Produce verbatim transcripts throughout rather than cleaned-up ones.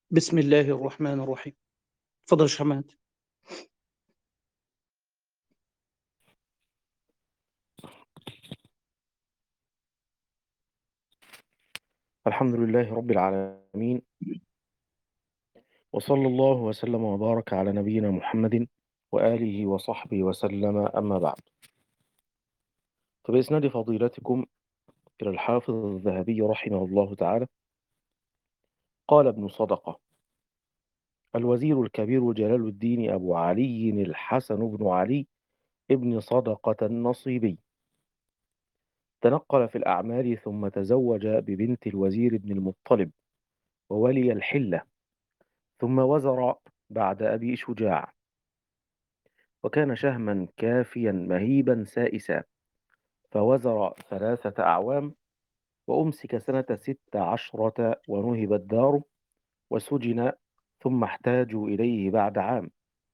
بسم الله الرحمن الرحيم. اتفضل يا شيخ حماد. الحمد لله رب العالمين، وصلى الله وسلم وبارك على نبينا محمد وآله وصحبه وسلم، أما بعد. فبإسناد فضيلتكم إلى الحافظ الذهبي رحمه الله تعالى، قال ابن صدقة: الوزير الكبير جلال الدين أبو علي الحسن بن علي ابن صدقة النصيبي تنقل في الأعمال، ثم تزوج ببنت الوزير بن المطلب وولي الحلة، ثم وزر بعد أبي شجاع، وكان شهما كافيا مهيبا سائسا، فوزر ثلاثة أعوام، وأمسك سنة ست عشرة ونهب الدار، وسجن، ثم احتاجوا إليه بعد عام،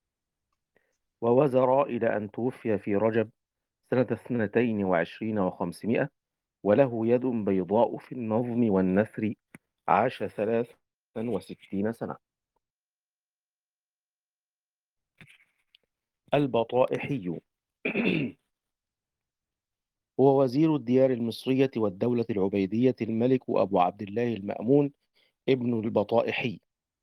ووزر إلى أن توفي في رجب سنة اثنتين وعشرين وخمسمائة، وله يد بيضاء في النظم والنثر، عاش ثلاثا وستين سنة. البطائحي هو وزير الديار المصرية والدولة العبيدية الملك أبو عبد الله المأمون ابن البطائحي.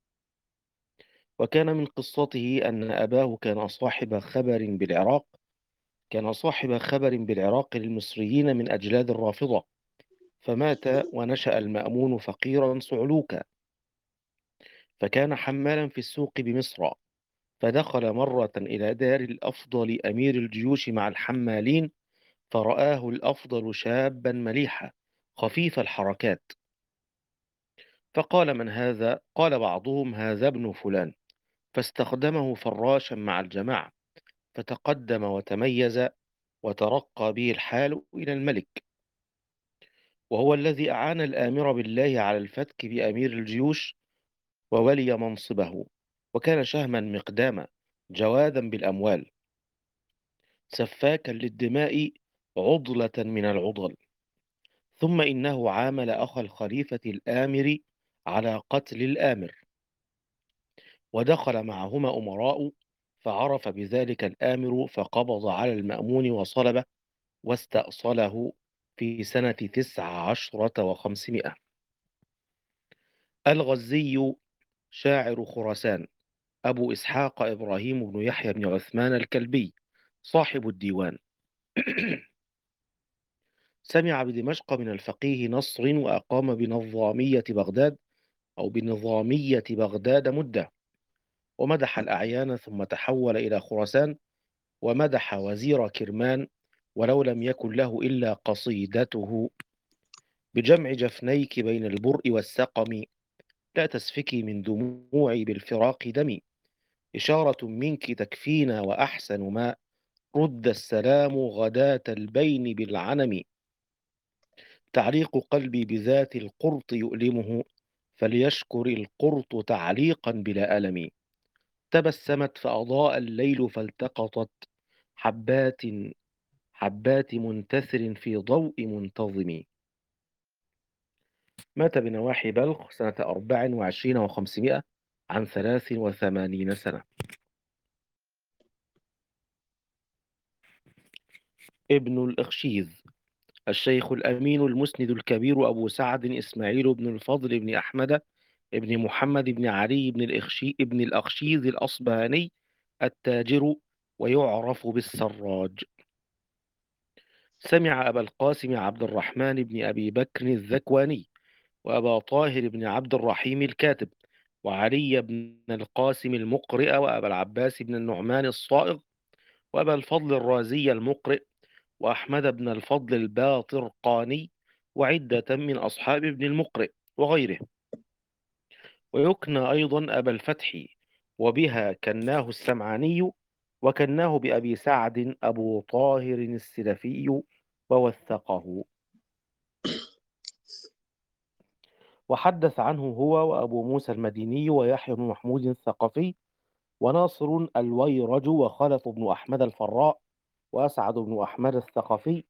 وكان من قصته أن أباه كان صاحب خبر بالعراق كان صاحب خبر بالعراق للمصريين من أجلاد الرافضة، فمات ونشأ المأمون فقيرا صعلوكا، فكان حمالا في السوق بمصر، فدخل مرة إلى دار الأفضل أمير الجيوش مع الحمالين، فرآه الأفضل شابا مليحا خفيف الحركات، فقال: من هذا؟ قال بعضهم: هذا ابن فلان. فاستخدمه فراشا مع الجماعة، فتقدم وتميز، وترقى به الحال إلى الملك، وهو الذي أعان الآمر بالله على الفتك بأمير الجيوش وولي منصبه. وكان شهما مقداما، جوادا بالأموال، سفاكا للدماء، عضلة من العضل. ثم إنه عامل أخا الخليفة الآمر على قتل الآمر، ودخل معهما أمراء، فعرف بذلك الآمر، فقبض على المأمون وصلبه، واستأصله في سنة تسع عشرة وخمسمائة. الغزي شاعر خراسان، أبو إسحاق إبراهيم بن يحيى بن عثمان الكلبي، صاحب الديوان. سمع بدمشق من الفقيه نصر، وأقام بنظامية بغداد أو بنظامية بغداد مدة، ومدح الأعيان، ثم تحول إلى خراسان، ومدح وزير كرمان، ولو لم يكن له إلا قصيدته: بجمع جفنيك بين البرء والسقم، لا تسفكي من دموعي بالفراق دمي، إشارة منك تكفينا، وأحسن ما رد السلام غداة البين بالعنم، تعليق قلبي بذات القرط يؤلمه، فليشكر القرط تعليقا بلا ألم، تبسمت فأضاء الليل، فالتقطت حبات حبات منتثر في ضوء منتظم. مات بنواحي بلخ سنة أربع وعشرين وخمسمائة، عن ثلاث وثمانين سنة. ابن الأخشيذ، الشيخ الأمين المسند الكبير أبو سعد إسماعيل بن الفضل بن أحمد ابن محمد بن علي بن الإخشي ابن الأخشيذ الأصبهاني التاجر، ويعرف بالسراج. سمع أبا القاسم عبد الرحمن بن أبي بكر الذكواني، وأبا طاهر بن عبد الرحيم الكاتب، وعلي بن القاسم المقرئ، وأبا العباس بن النعمان الصائغ، وأبا الفضل الرازي المقرئ، وأحمد بن الفضل الباطرقاني، وعدة من أصحاب ابن المقرئ وغيره. ويكنى أيضا أبا الفتح، وبها كناه السمعاني، وكناه بأبي سعد أبو طاهر السلفي، ووثقه. وحدث عنه هو وأبو موسى المديني، ويحيى بن محمود الثقفي، وناصر الويرج، وخلف بن أحمد الفراء، وأسعد بن أحمد الثقفي،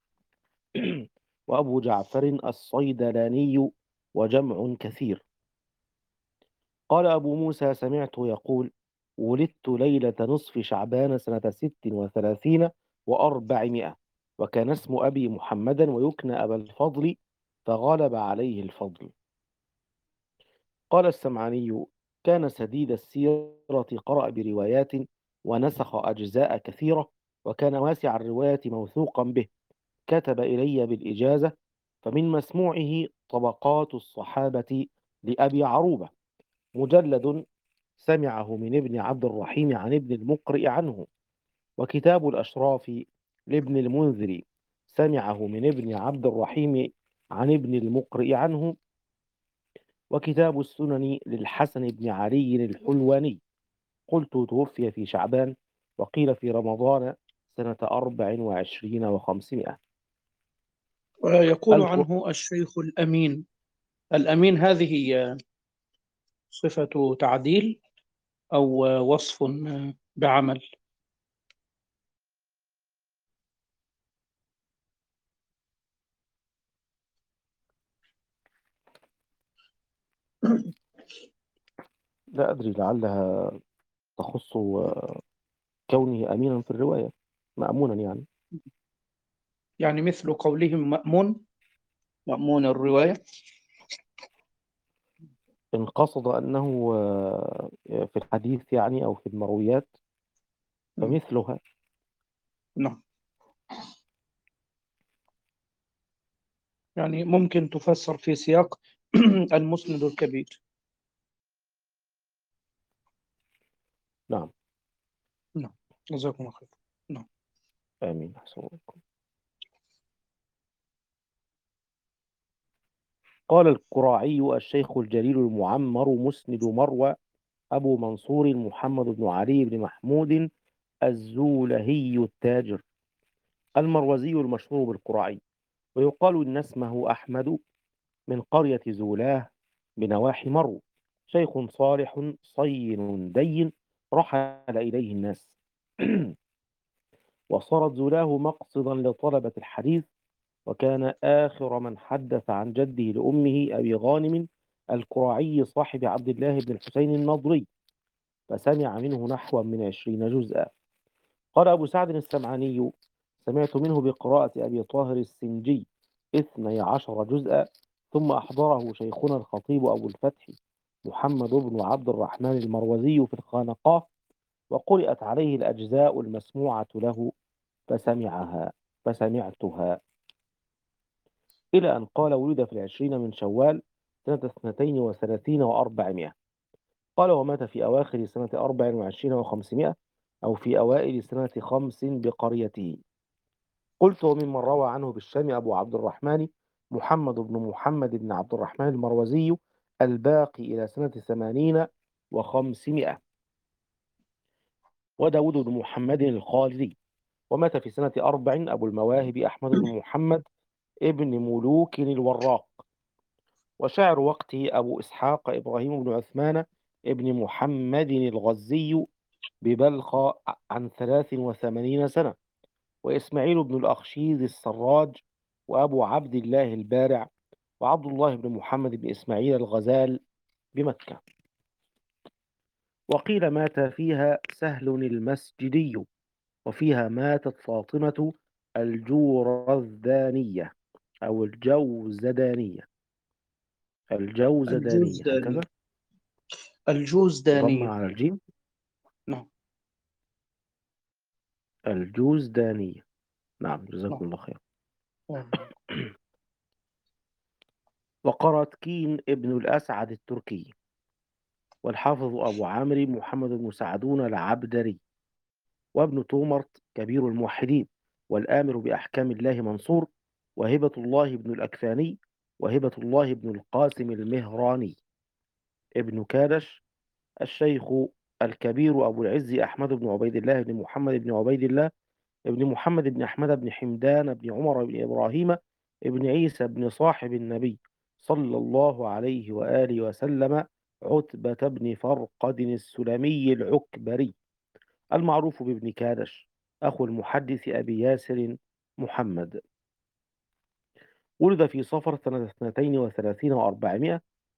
وأبو جعفر الصيدلاني، وجمع كثير. قال أبو موسى سمعته يقول: ولدت ليلة نصف شعبان سنة ست وثلاثين وأربعمائة، وكان اسم أبي محمدا ويكنى أبا الفضل، فغلب عليه الفضل. قال السمعاني: كان سديد السيرة، قرأ بروايات ونسخ أجزاء كثيرة، وكان واسع الرواية موثوقا به، كتب إلي بالإجازة. فمن مسموعه طبقات الصحابة لأبي عروبة، مجلد سمعه من ابن عبد الرحيم عن ابن المقرئ عنه، وكتاب الأشراف لابن المنذر سمعه من ابن عبد الرحيم عن ابن المقرئ عنه، وكتاب السنن للحسن بن علي الحلواني. قلت توفي في شعبان، وقيل في رمضان سنة أربع وعشرين وخمسمائة. ويقول الك... عنه الشيخ الأمين. الأمين هذه صفة تعديل أو وصف بعمل؟ لا أدري، لعلها تخص كونه أمينا في الرواية، مأمونا يعني. يعني مثل قولهم مأمون، مأمون الرواية. إن قصد أنه آه، في الحديث يعني أو في المرويات فمثلها. نعم. يعني ممكن تفسر في سياق المسند الكبير. نعم. نعم. جزاكم الله خير. نعم. آمين، أحسن الله. قال القراعي: الشيخ الجليل المعمر مسند مروى أبو منصور محمد بن علي بن محمود الزولهي التاجر المروزي المشهور بالقراعي، ويقال إن اسمه أحمد، من قرية زولاه بنواحي مرو، شيخ صالح صين دين رحل إليه الناس وصارت زولاه مقصدا لطلبة الحديث، وكان آخر من حدث عن جده لأمه أبي غانم القراعي صاحب عبد الله بن الحسين النضري، فسمع منه نحو من عشرين جزءا. قال أبو سعد السمعاني: سمعت منه بقراءة أبي طاهر السنجي اثني عشر جزءا، ثم أحضره شيخنا الخطيب أبو الفتح محمد بن عبد الرحمن المروزي في الخانقاه، وقرأت عليه الأجزاء المسموعة له فسمعها فسمعتها، إلى أن قال: ولد في العشرين من شوال سنة اثنتين وثلاثين وأربعمائة. قال: ومات في أواخر سنة أربع وعشرين وخمسمائة، أو في أوائل سنة خمس بقريته. قلت: وممن روى عنه بالشام أبو عبد الرحمن محمد بن محمد بن عبد الرحمن المروزي الباقي إلى سنة ثمانين وخمسمائة، وداود بن محمد الخالدي. ومات في سنة أربع أبو المواهب أحمد بن محمد ابن ملوك الوراق. وشاعر وقته أبو إسحاق إبراهيم بن عثمان ابن محمد الغزي ببلخ عن ثلاث وثمانين سنة، وإسماعيل بن الأخشيذ السراج، وأبو عبد الله البارع، وعبد الله بن محمد بن إسماعيل الغزال بمكة. وقيل مات فيها سهل المسجدي، وفيها ماتت فاطمة الجورذانية أو الجوزدانية الجوزدانية هكذا، الجوزدانية. ضم الجوزدانية. على الجيم. نعم. الجوزدانية. نعم، نعم. جزاكم الله خير. نعم. وقرأت كين ابن الأسعد التركي، والحافظ أبو عامر محمد بن سعدون العبدري، وابن تومرت كبير الموحدين، والآمر بأحكام الله منصور، وهبة الله بن الأكفاني، وهبة الله بن القاسم المهراني، ابن كادش، الشيخ الكبير أبو العز أحمد بن عبيد الله بن محمد بن عبيد الله ابن محمد بن أحمد بن حمدان بن عمر بن إبراهيم ابن عيسى بن صاحب النبي صلى الله عليه وآله وسلم، عتبة بن فرقد السلمي العكبري المعروف بابن كادش، أخو المحدث أبي ياسر محمد. ولد في صفر سنة اثنتين وثلاثين وأربعمائة،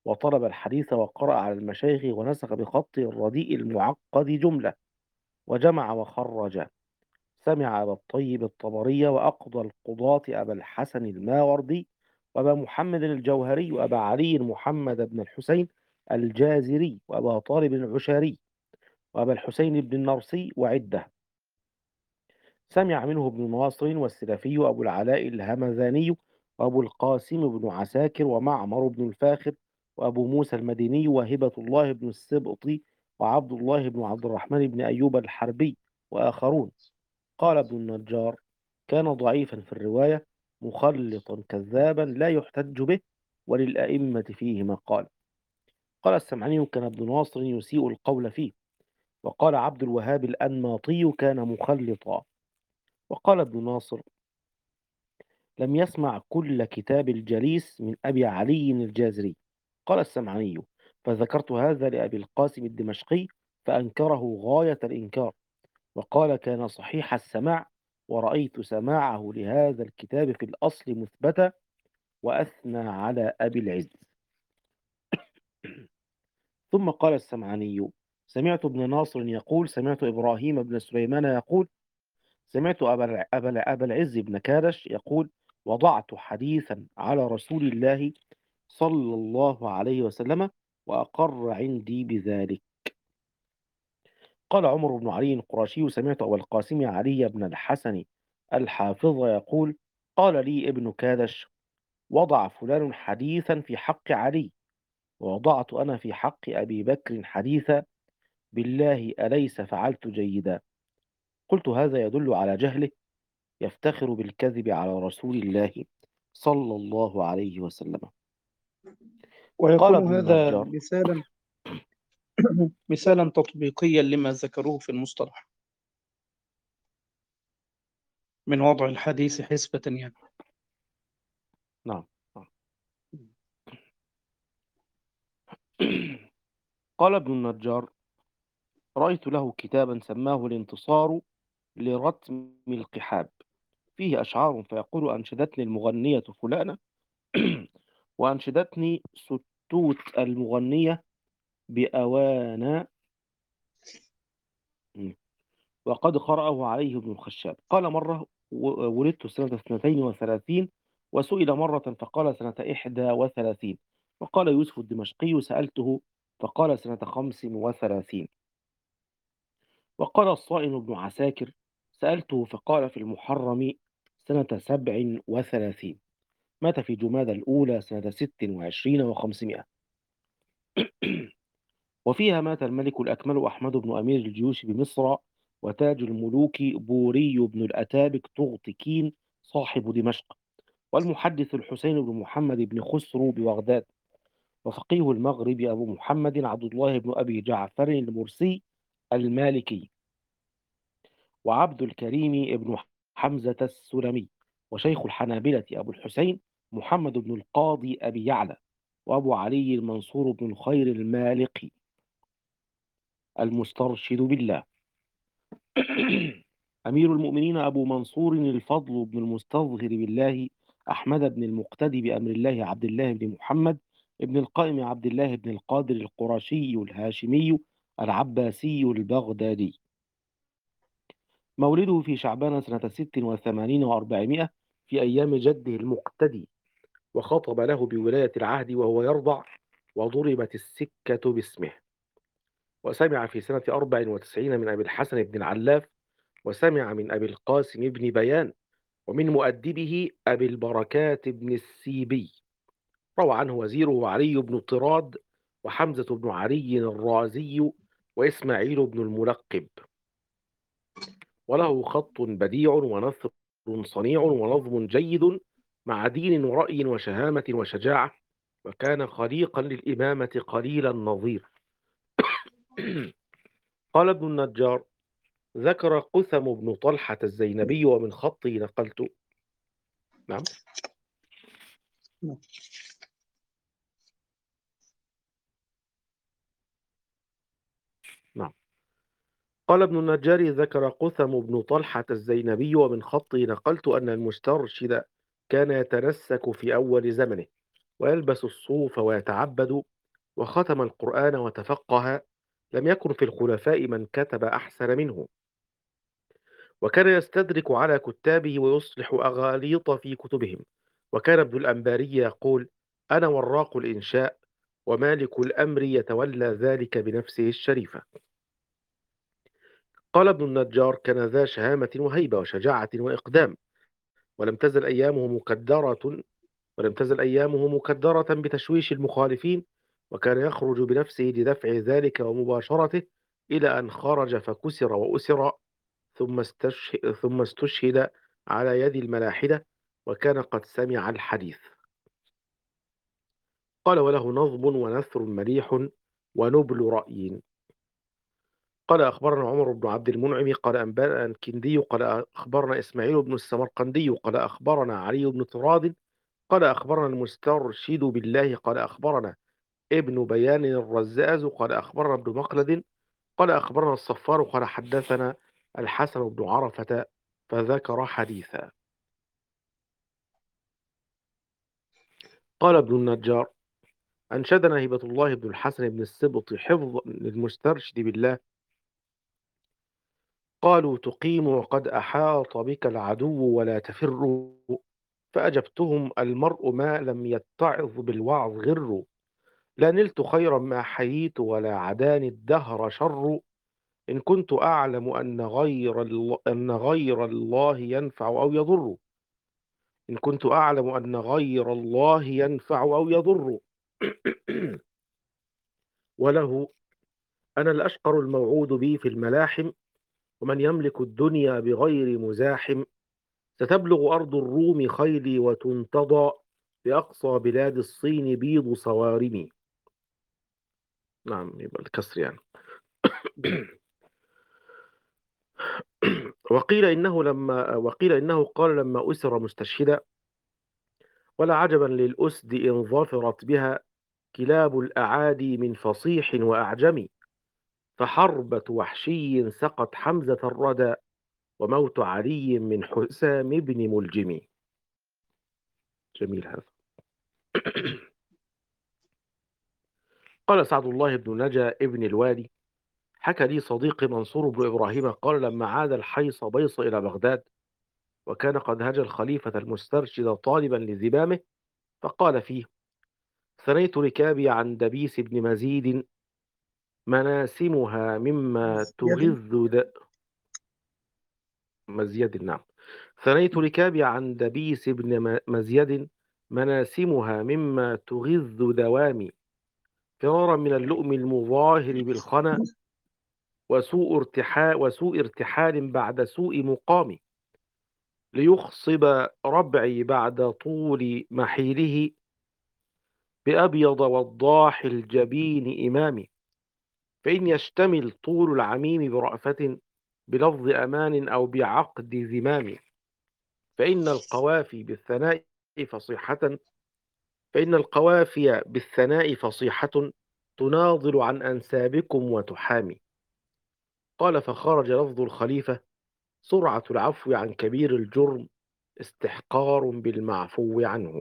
وطلب الحديث وقرأ على المشايخ ونسخ بخطه الرديء المعقد جملة وجمع وخرج. سمع أبا الطيب الطبري وأقضى القضاة أبا الحسن الماوردي وأبا محمد الجوهري وأبا علي محمد بن الحسين الجازري وأبا طالب العشاري وأبا الحسين بن النرسي وعدة. سمع منه ابن ناصر والسلفي وأبو العلاء الهمذاني وأبو القاسم بن عساكر ومعمر بن الفاخر وأبو موسى المديني وهبة الله بن السبطي وعبد الله بن عبد الرحمن بن أيوب الحربي وآخرون. قال ابن النجار: كان ضعيفا في الرواية، مخلطا كذابا لا يحتج به، وللأئمة فيه مقال. قال السمعاني: كان ابن ناصر يسيء القول فيه. وقال عبد الوهاب الأنماطي: كان مخلطا. وقال ابن ناصر: لم يسمع كل كتاب الجليس من أبي علي الجازري. قال السمعاني: فذكرت هذا لأبي القاسم الدمشقي فأنكره غاية الإنكار، وقال: كان صحيح السماع، ورأيت سماعه لهذا الكتاب في الأصل مثبتا، وأثنى على أبي العز. ثم قال السمعاني: سمعت ابن ناصر يقول، سمعت إبراهيم بن سليمان يقول، سمعت أبا أبا أبا العز بن كارش يقول: وضعت حديثا على رسول الله صلى الله عليه وسلم وأقر عندي بذلك. قال عمر بن علي القرشي: سمعت أبا القاسم علي بن الحسن الحافظ يقول: قال لي ابن كادش: وضع فلان حديثا في حق علي، ووضعت أنا في حق أبي بكر حديثا، بالله أليس فعلت جيدا؟ قلت: هذا يدل على جهله، يفتخر بالكذب على رسول الله صلى الله عليه وسلم. قال ويكون ابن هذا النجار: مثالا مثالا تطبيقيا لما ذكروه في المصطلح من وضع الحديث حسبة يعني. نعم. قال ابن النجار: رأيت له كتابا سماه الانتصار لرتم القحاب، فيه أشعار، فيقول: أنشدتني المغنية فلانة وأنشدتني ستوت المغنية بأوانا، وقد قرأه عليه ابن الخشاب. قال: مرة و- ولدت سنة اثنتين وثلاثين، وسئل مرة فقال سنة إحدى وثلاثين. وقال يوسف الدمشقي: سألته فقال سنة خمس وثلاثين. وقال الصائن بن عساكر: سألته فقال في المحرم سنة سبع وثلاثين. مات في جمادى الأولى سنة ست وعشرين وخمسمائة. وفيها مات الملك الأكمل أحمد بن أمير الجيوش بمصر، وتاج الملوك بوري بن الأتابك طغطكين صاحب دمشق، والمحدث الحسين بن محمد بن خسرو ببغداد، وفقيه المغرب أبو محمد عبد الله بن أبي جعفر المرسي المالكي، وعبد الكريم بن حمزة السلمي، وشيخ الحنابلة أبو الحسين محمد بن القاضي أبي يعلى، وأبو علي المنصور بن الخير المالقي المسترشد بالله. أمير المؤمنين أبو منصور الفضل بن المستظهر بالله أحمد بن المقتدي بأمر الله عبد الله بن محمد بن القائم عبد الله بن القادر القرشي الهاشمي العباسي البغدادي. مولده في شعبان سنة ست وثمانين وأربعمائة في أيام جده المقتدي، وخطب له بولاية العهد وهو يرضع، وضربت السكة باسمه. وسمع في سنة أربع وتسعين من أبي الحسن بن العلاف، وسمع من أبي القاسم بن بيان، ومن مؤدبه أبي البركات بن السيبي. روى عنه وزيره علي بن طراد، وحمزة بن علي الرازي، وإسماعيل بن الملقب. وله خط بديع ونثر صنيع ونظم جيد، مع دين ورأي وشهامة وشجاعة، وكان خليقا للإمامة قليل النظير. قال ابن النجار: ذكر قثم بن طلحة الزينبي، ومن خطه نقلت. نعم. نعم. قال ابن النجار: ذكر قثم بن طلحة الزينبي، ومن خطه نقلت أن المسترشد كان يتنسك في أول زمنه، ويلبس الصوف ويتعبد، وختم القرآن وتفقه، لم يكن في الخلفاء من كتب أحسن منه، وكان يستدرك على كتابه ويصلح أغاليط في كتبهم. وكان ابن الأنباري يقول: أنا وراق الإنشاء، ومالك الأمر يتولى ذلك بنفسه الشريفة. قال ابن النجار: كان ذا شهامة وهيبة وشجاعة وإقدام، ولم تزل أيامه مكدرة ولم تزل أيامه مكدرة بتشويش المخالفين، وكان يخرج بنفسه لدفع ذلك ومباشرته، إلى أن خرج فكسر وأسر، ثم استشهد, ثم استشهد على يد الملاحدة، وكان قد سمع الحديث. قال: وله نظم ونثر مليح ونبل رأي. قال: أخبرنا عمر بن عبد المنعم قال أنبأنا الكندي قال أخبرنا إسماعيل بن السمرقندي قال أخبرنا علي بن طراد قال أخبرنا المسترشد بالله قال أخبرنا ابن بيان الرزاز قال أخبرنا ابن مخلد قال أخبرنا الصفار قال حدثنا الحسن بن عرفة، فذكر حديثا. قال ابن النجار: أنشدنا هبة الله بن الحسن بن السبط حفظ للمسترشد بالله. قالوا: تقيم وقد أحاط بك العدو ولا تفر. فأجبتهم: المرء ما لم يتعظ بالوعظ غر. لا نلت خيرا ما حييت ولا عداني الدهر شر. إن كنت أعلم أن غير الله, أن غير الله ينفع أو يضر. إن كنت أعلم أن غير الله ينفع أو يضر. وله أنا الأشقر الموعود بي في الملاحم، ومن يملك الدنيا بغير مزاحم. ستبلغ أرض الروم خيلي وتنتضى، بأقصى بلاد الصين بيض صوارمي. نعم، يبقى الكسر يعني. وقيل إنه لما وقيل إنه قال لما أسر مستشهدا: ولا عجبا للأسد إن ظفرت بها كلاب الأعادي من فصيح وأعجمي. فحربة وحشي سقت حمزة الردى، وموت علي من حسام بن ملجم. جميل هذا. قال سعد الله بن نجا ابن الوالي: حكى لي صديقي منصور بن إبراهيم قال لما عاد الحيص بيص إلى بغداد، وكان قد هجى الخليفة المسترشد طالبا لزمامه، فقال فيه: ثنيت ركابي عن دبيس بن مزيد، مناسمها مما يد تغذ د... مزيد. نعم. ثنيت ركابي عن دبيس بن م- مزيد، مناسمها مما تغذ دوامي. فرارا من اللؤم المظاهر بالخنا، وسوء ارتحال وسوء ارتحال بعد سوء مقام. ليخصب ربعي بعد طول محيله، بأبيض وضاح الجبين إمامي. فإن يشتمل طول العميم برأفة، بلفظ أمان أو بعقد زمام. فإن القوافي بالثناء فصيحة فإن القوافي بالثناء فصيحة، تناضل عن أنسابكم وتحامي. قال: فخرج لفظ الخليفة: سرعة العفو عن كبير الجرم، استحقار بالمعفو عنه.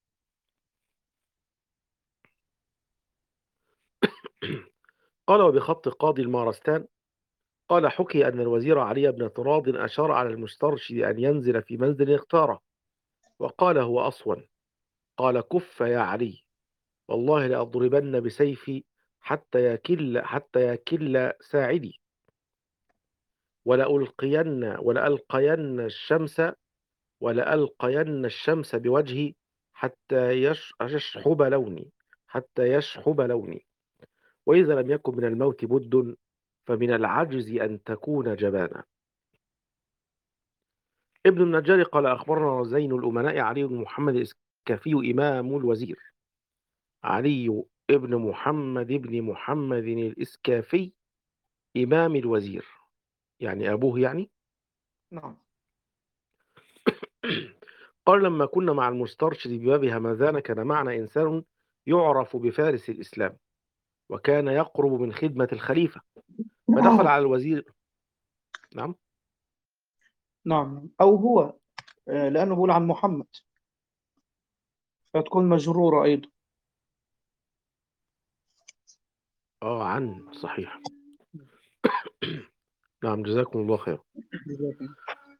قال: وبخط قاضي المارستان. قال: حكي أن الوزير علي بن طراد أشار على المسترشد أن ينزل في منزل اختاره، وقال هو أصون. قال: كف يا علي، والله لأضربن بسيفي حتى يكل حتى يكل ساعدي، ولألقين ولألقين الشمس ولألقين الشمس بوجهي حتى يش- يشحب لوني حتى يشحب لوني. وإذا لم يكن من الموت بد، فمن العجز أن تكون جبانا. ابن النجار قال: أخبرنا زين الأمناء علي بن محمد الإسكافي إمام الوزير. علي ابن محمد بن محمد الإسكافي إمام الوزير، يعني أبوه يعني. نعم. قال: لما كنا مع المسترشد بباب همذان، كان معنا إنسان يعرف بفارس الإسلام، وكان يقرب من خدمة الخليفة، فدخل على الوزير. نعم. نعم، أو هو، آه، لأنه بقول عن محمد فتكون مجرورة أيضا. آه، عن صحيح. نعم، جزاكم الله خيرًا. جزاكم.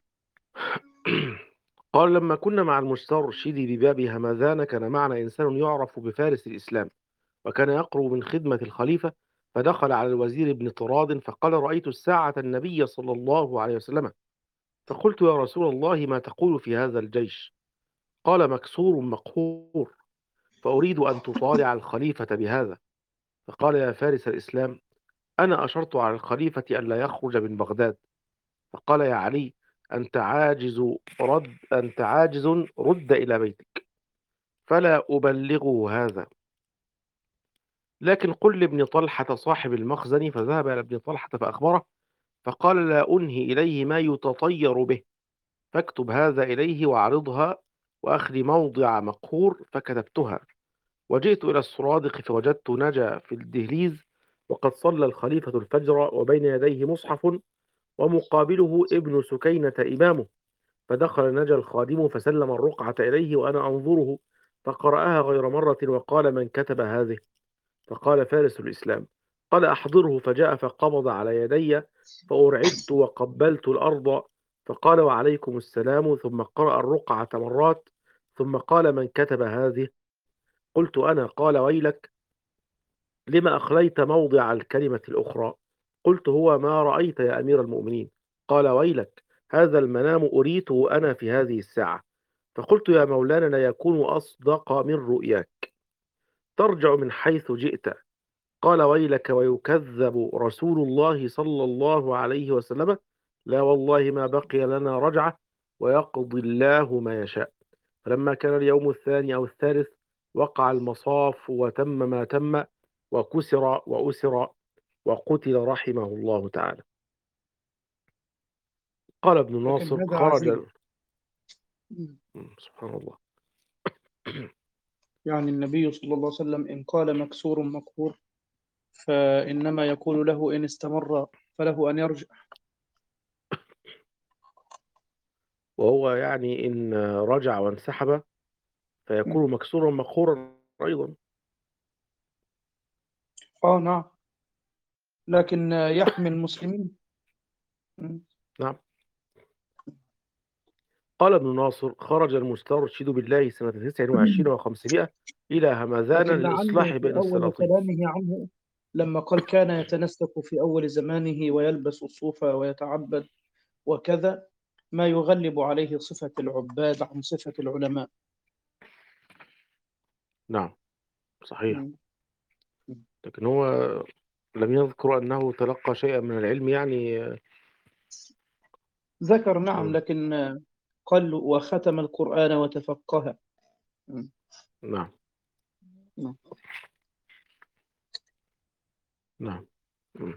قال: لما كنا مع المسترشد بباب همذان كان معنا إنسان يعرف بفارس الإسلام، وكان يقرب من خدمة الخليفة، فدخل على الوزير بن طراد فقال: رأيت الساعة النبي صلى الله عليه وسلم، فقلت: يا رسول الله، ما تقول في هذا الجيش؟ قال: مكسور مقهور، فأريد أن تطالع الخليفة بهذا. فقال: يا فارس الإسلام، أنا أشرت على الخليفة ألا يخرج من بغداد. فقال: يا علي، أنت عاجز رد أنت عاجز رد إلى بيتك، فلا أبلغه هذا، لكن قل لابن طلحة صاحب المخزن. فذهب إلى ابن طلحة فأخبره، فقال: لا أنهي إليه ما يتطير به، فاكتب هذا إليه وأعرضها، وأخلي موضع مقهور. فكتبتها، وجئت إلى السرادق فوجدت نجا في الدهليز، وقد صلى الخليفة الفجر، وبين يديه مصحف، ومقابله ابن سكينة إمامه. فدخل نجا الخادم فسلم الرقعة إليه وأنا أنظره، فقرأها غير مرة وقال: من كتب هذه؟ فقال: فارس الإسلام. قال: أحضره. فجاء فقبض على يدي، فأرعدت وقبلت الأرض، فقال: وعليكم السلام. ثم قرأ الرقعة مرات، ثم قال: من كتب هذه؟ قلت: أنا. قال: ويلك، لما أخليت موضع الكلمة الأخرى؟ قلت: هو ما رأيت يا أمير المؤمنين. قال: ويلك، هذا المنام أريته أنا في هذه الساعة. فقلت: يا مولانا، لا يكون أصدق من رؤياك، ترجع من حيث جئت. قال: ويلك، ويكذب رسول الله صلى الله عليه وسلم؟ لا والله ما بقي لنا رجعة، ويقضي الله ما يشاء. فلما كان اليوم الثاني أو الثالث وقع المصاف وتم ما تم، وكسر وأسر، وقتل رحمه الله تعالى. قال ابن لكن ناصر: هذا عزيز. خرج. سبحان الله. يعني النبي صلى الله عليه وسلم إن قال مكسور مقهور، فإنما يقول له إن استمر فله أن يرجع. وهو يعني إن رجع وانسحب فيكون مكسورا مقهورا أيضا. آه نعم، لكن يحمي المسلمين. نعم. قال ابن ناصر: خرج المسترشد بالله سنة تسع وعشرين وخمسمائة إلى همذان لكن لعله للإصلاح في بين أول السلاطين. كلامه عنه لما قال كان يتنسك في أول زمانه ويلبس الصوف ويتعبد وكذا، ما يغلب عليه صفة العباد عن صفة العلماء. نعم، صحيح. مم. لكن هو لم يذكر أنه تلقى شيئا من العلم يعني. ذكر نعم، آه، لكن قال وختم القرآن وتفقه. مم. نعم. نعم. نعم. مم.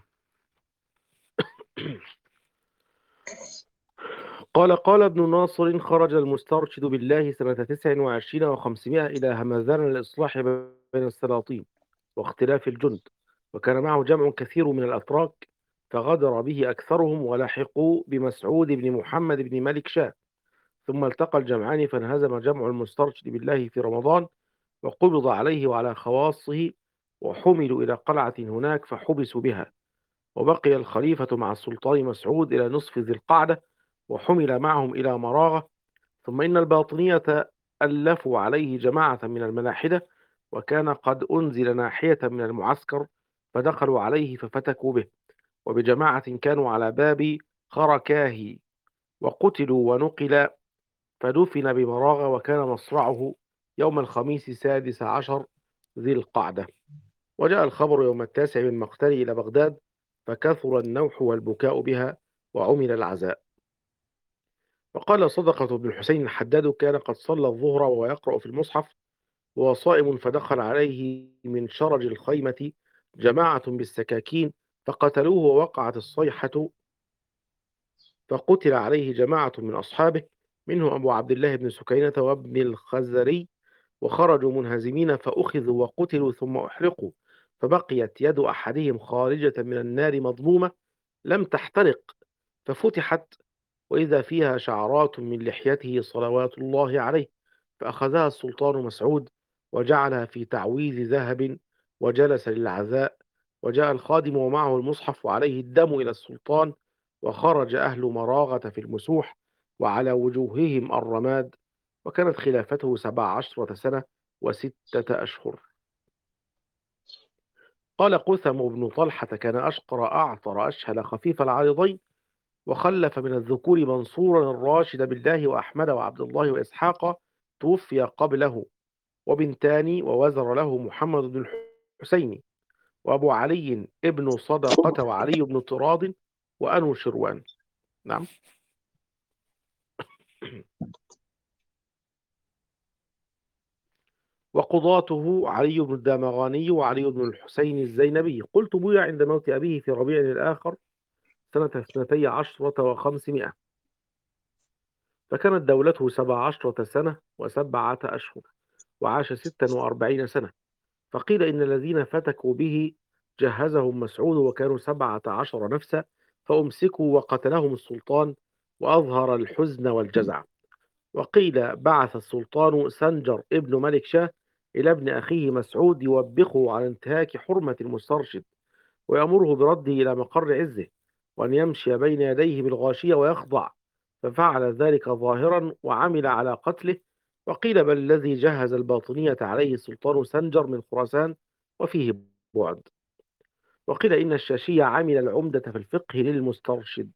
قال قال ابن ناصر: خرج المسترشد بالله سنة تسع وعشرين وخمسمائة إلى همذان للإصلاح بين السلاطين واختلاف الجند، وكان معه جمع كثير من الأتراك، فغدر به أكثرهم ولحقوا بمسعود بن محمد بن ملك شاه. ثم التقى الجمعان فانهزم جمع المسترشد بالله في رمضان، وقبض عليه وعلى خواصه، وحملوا إلى قلعة هناك فحبسوا بها. وبقي الخليفة مع السلطان مسعود إلى نصف ذي القعدة، وحمل معهم إلى مراغة. ثم إن الباطنية ألفوا عليه جماعة من الملاحدة، وكان قد أنزل ناحية من المعسكر، فدخلوا عليه ففتكوا به وبجماعة كانوا على باب خركاه، وقتلوا ونقل، فدفن بمراغة، وكان مصرعه يوم الخميس السادس عشر ذي القعدة. وجاء الخبر يوم التاسع من مقتله إلى بغداد، فكثر النوح والبكاء بها، وعمل العزاء. وقال صدقة بن الحسين الحداد: كان قد صلى الظهر وهو يقرأ في المصحف وهو صائم، فدخل عليه من شرج الخيمة جماعة بالسكاكين فقتلوه، ووقعت الصيحة، فقتل عليه جماعة من أصحابه، منهم أبو عبد الله بن سكينة وابن الخزري، وخرجوا منهزمين فأخذوا وقتلوا ثم أحرقوا، فبقيت يد أحدهم خارجة من النار مضمومة لم تحترق، ففتحت، وإذا فيها شعرات من لحيته صلوات الله عليه، فأخذها السلطان مسعود وجعلها في تعويذ ذهب، وجلس للعزاء، وجاء الخادم ومعه المصحف وعليه الدم إلى السلطان، وخرج أهل مراغة في المسوح وعلى وجوههم الرماد. وكانت خلافته سبع عشرة سنة وستة أشهر. قال قثم بن طلحة: كان أشقر أعطر أشهل خفيف العارضين، وخلف من الذكور منصورا الراشد بالله وأحمد وعبد الله وإسحاق توفي قبله، وبنتان ووزر له محمد بن الحسين، وأبو علي ابن صدقة وعلي بن طراد وأنو شروان. نعم. وقضاته علي بن الدامغاني وعلي بن الحسين الزينبي. قلت: بويع عند موت أبيه في ربيع الآخر سنة اثنتي عشرة وخمسمائة، فكانت دولته سبع عشرة سنة وسبعة أشهر، وعاش ستا وأربعين سنة. فقيل إن الذين فتكوا به جهزهم مسعود وكانوا سبعة عشر نفسا، فأمسكوا وقتلهم السلطان وأظهر الحزن والجزع. وقيل بعث السلطان سنجر ابن ملك شاه إلى ابن أخيه مسعود يوبخه على انتهاك حرمة المسترشد، ويأمره برده إلى مقر عزه، وأن يمشي بين يديه بالغاشية ويخضع، ففعل ذلك ظاهرا وعمل على قتله. وقيل بل الذي جهز الباطنية عليه السلطان سنجر من خراسان وفيه بعد. وقيل إن الشاشية عمل العمدة في الفقه للمسترشد.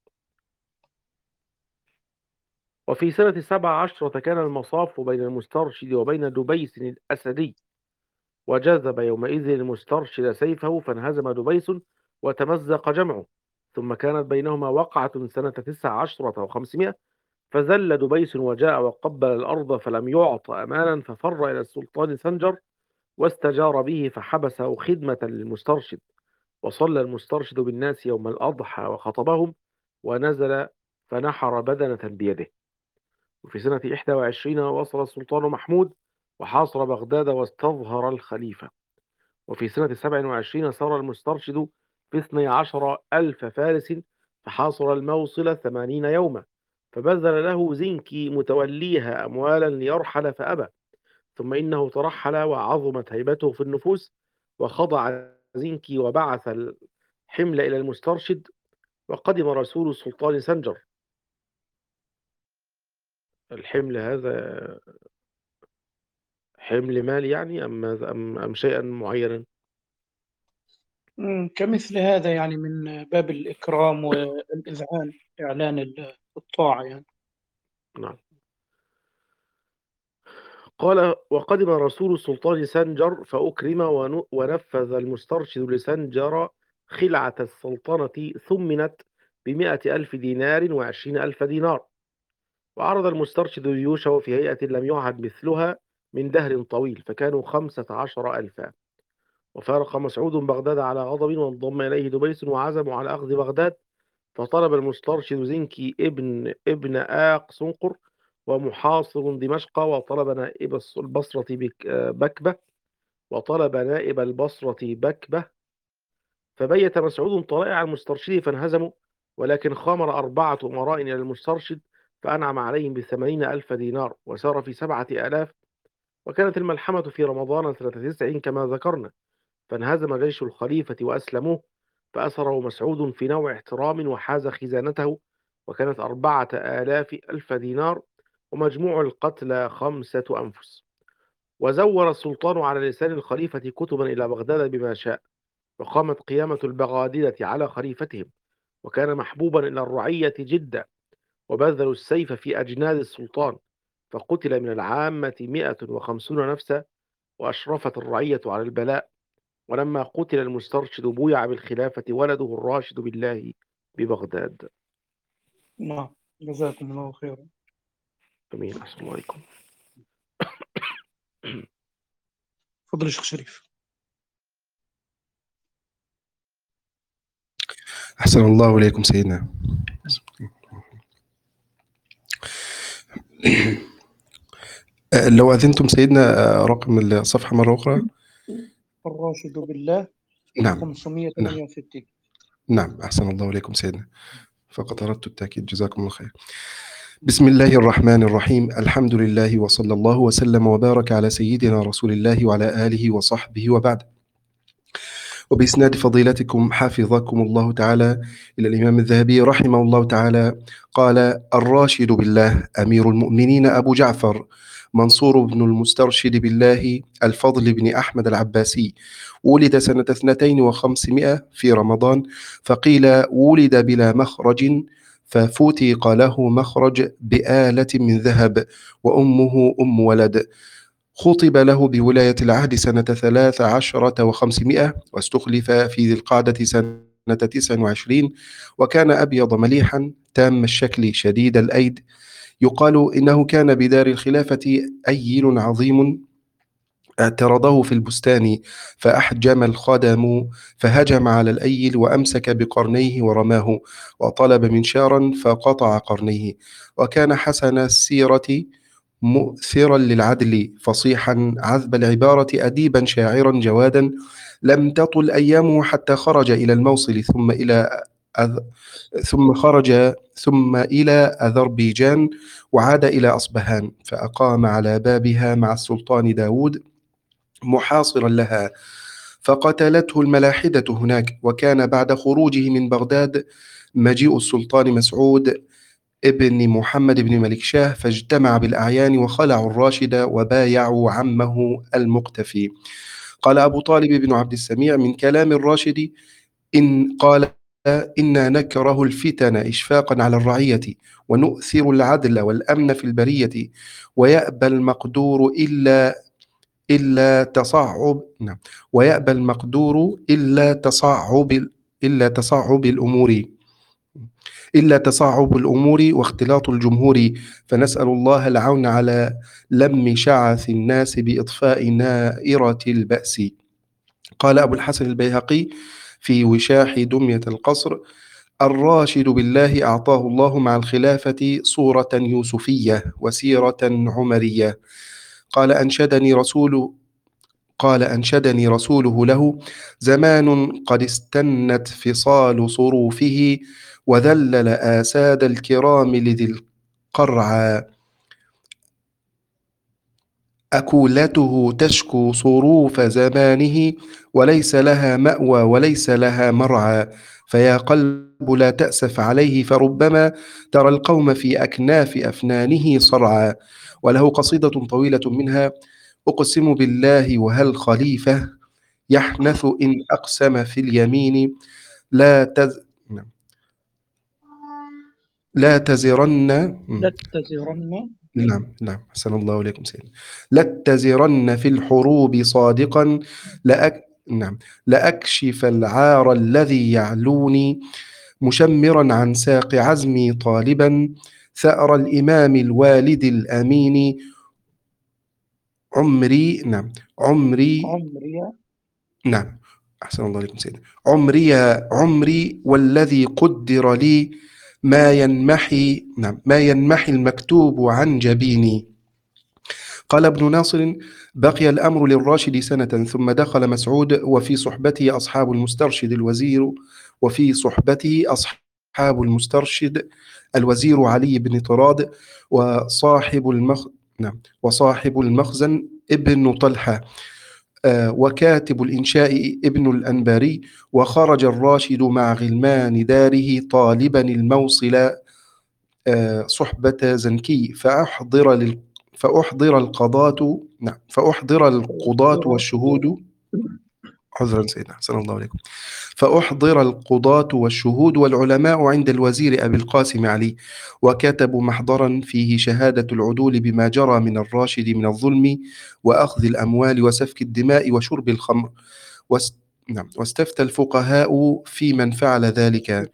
وفي سنة سبع عشرة كان المصاف بين المسترشد وبين دبيس الأسدي، وجذب يومئذ المسترشد سيفه فانهزم دبيس وتمزق جمعه. ثم كانت بينهما وقعة سنة تسع عشرة وخمسمائة، فذل دبيس وجاء وقبل الأرض فلم يعط أمانا، ففر إلى السلطان سنجر واستجار به فحبسه خدمة للمسترشد. وصلى المسترشد بالناس يوم الأضحى وخطبهم، ونزل فنحر بدنة بيده. وفي سنة إحدى وعشرين وصل السلطان محمود وحاصر بغداد واستظهر الخليفة. وفي سنة سبع وعشرين سار المسترشد في اثني عشر ألف فارس، فحاصر الموصل ثمانين يوما، فبذل له زنكي متوليها أموالا ليرحل فأبى. ثم إنه ترحل وعظمت هيبته في النفوس، وخضع زنكي وبعث الحمل إلى المسترشد. وقدم رسول السلطان سنجر. الحمل هذا حمل مال يعني أم, أم, أم شيئا معينا؟ مم، كمثل هذا يعني من باب الإكرام والإذعان، إعلان الطاعة يعني. نعم. قال: وقدم رسول السلطان سنجر فأكرم، ون- ونفذ المسترشد لسنجر خلعة السلطنة ثمنت بمائة ألف دينار وعشرين ألف دينار. وعرض المسترشد جيوشه في هيئة لم يعهد مثلها من دهر طويل، فكانوا خمسة عشر ألفا. وفارق مسعود بغداد على غضب، وانضم إليه دبيس وعزموا على أخذ بغداد. فطلب المسترشد زنكي ابن ابن آق سنقر ومحاصر دمشق، وطلب نائب البصرة بك- بكبة وطلب نائب البصرة بكبة. فبيت مسعود طلائع المسترشد فانهزموا، ولكن خامر أربعة أمراء إلى المسترشد فأنعم عليهم بثمانين ألف دينار، وسار في سبعة آلاف. وكانت الملحمة في رمضان سنة تسع كما ذكرنا، فانهزم جيش الخليفة وأسلموه، فأسره مسعود في نوع احترام وحاز خزانته، وكانت أربعة آلاف ألف دينار، ومجموع القتلى خمسة أنفس. وزور السلطان على لسان الخليفة كتبا إلى بغداد بما شاء، وقامت قيامة البغادلة على خليفتهم، وكان محبوبا إلى الرعية جدا، وبذلوا السيف في أجناد السلطان، فقتل من العامة مئة وخمسون نفسا، وأشرفت الرعية على البلاء. ولما قتل المسترشد بويع بالخلافة ولده الراشد بالله ببغداد. نعم، جزاكم الله خيرا. أمين. أحسن الله عليكم. تفضل يا شيخ شريف. أحسن الله إليكم سيدنا. لو أذنتم سيدنا رقم الصفحة مرة أخرى. الراشد بالله نعم خمسمائة نعم وثمانية وستين. نعم أحسن الله إليكم سيدنا، فقط أردت التأكيد، جزاكم الله خير. بسم الله الرحمن الرحيم. الحمد لله وصلى الله وسلم وبارك على سيدنا رسول الله وعلى آله وصحبه وبعد. وبإسناد فضيلتكم حفظكم الله تعالى إلى الإمام الذهبي رحمه الله تعالى قال: الراشد بالله أمير المؤمنين أبو جعفر منصور بن المسترشد بالله الفضل بن أحمد العباسي، ولد سنة اثنتين وخمسمائة في رمضان، فقيل ولد بلا مخرج ففتق له مخرج بآلة من ذهب، وأمه أم ولد. خُطِب له بولاية العهد سنة ثلاث عشرة وخمسمائة، واستخلف في ذي القعدة سنة تسع وعشرين، وكان أبيض مليحا تام الشكل شديد الأيد. يقال إنه كان بدار الخلافة أيل عظيم اعترضه في البستان فأحجم الخدم فهجم على الأيل وأمسك بقرنيه ورماه، وطلب منشارا فقطع قرنيه. وكان حسن السيرة مؤثرا للعدل فصيحا عذب العبارة أديبا شاعرا جوادا. لم تطل أيامه حتى خرج إلى الموصل ثم إلى أذ... ثم خرج ثم إلى أذربيجان وعاد إلى أصبهان، فأقام على بابها مع السلطان داود محاصرا لها، فقتلته الملاحدة هناك. وكان بعد خروجه من بغداد مجيء السلطان مسعود ابن محمد بن ملك شاه، فاجتمع بالأعيان وخلعوا الراشد وبايعوا عمه المقتفي. قال أبو طالب بن عبد السميع من كلام الراشد إن قال: إنا نكره الفتن إشفاقا على الرعية، ونؤثر العدل والأمن في البرية، ويأبى المقدور إلا إلا تصعب نعم ويأبى المقدور إلا تصعب إلا تصعب الأمور إلا تصعب الأمور واختلاط الجمهور، فنسأل الله العون على لم شعث الناس بإطفاء نائرة البأس. قال أبو الحسن البيهقي في وشاح دمية القصر: الراشد بالله أعطاه الله مع الخلافة صورة يوسفية وسيرة عمرية. قال أنشدني رسول قال أنشدني رسوله له: زمان قد استنت فصال صروفه، وذلل آساد الكرام لذي القرعى، أكولته تشكو صروف زمانه، وليس لها مأوى وليس لها مرعى. فيا قلب لا تأسف عليه، فربما ترى القوم في أكناف أفنانه صرعى. وله قصيدة طويلة منها: أقسم بالله وهل خليفة يحنث إن أقسم في اليمين، لا تز... لا تزرن لا تزرن نعم نعم أحسن الله إليكم سيدنا. لاتزرن في الحروب صادقا، لأك... نعم لأكشف العار الذي يعلوني، مشمرا عن ساق عزمي طالبا ثأر الإمام الوالد الأمين. عمري نعم عمري عمري نعم أحسن الله إليكم سيدنا. عمري عمري والذي قدر لي، ما ينمحي نعم ما ينمحي المكتوب عن جبيني. قال ابن ناصر: بقي الأمر للراشد سنة، ثم دخل مسعود، وفي صحبته أصحاب المسترشد الوزير وفي صحبته أصحاب المسترشد الوزير علي بن طراد، وصاحب المخ نعم وصاحب المخزن ابن طلحة، آه وكاتب الإنشاء ابن الأنباري. وخرج الراشد مع غلمان داره طالبا الموصل آه صحبة زنكي، فأحضر لل فأحضر القضاة نعم فأحضر القضاة والشهود عذرا سيدنا أحسن الله عليكم فأحضر القضاة والشهود والعلماء عند الوزير أبي القاسم علي، وكتبوا محضرا فيه شهادة العدول بما جرى من الراشد من الظلم وأخذ الأموال وسفك الدماء وشرب الخمر. واست... نعم واستفتى الفقهاء في من فعل ذلك.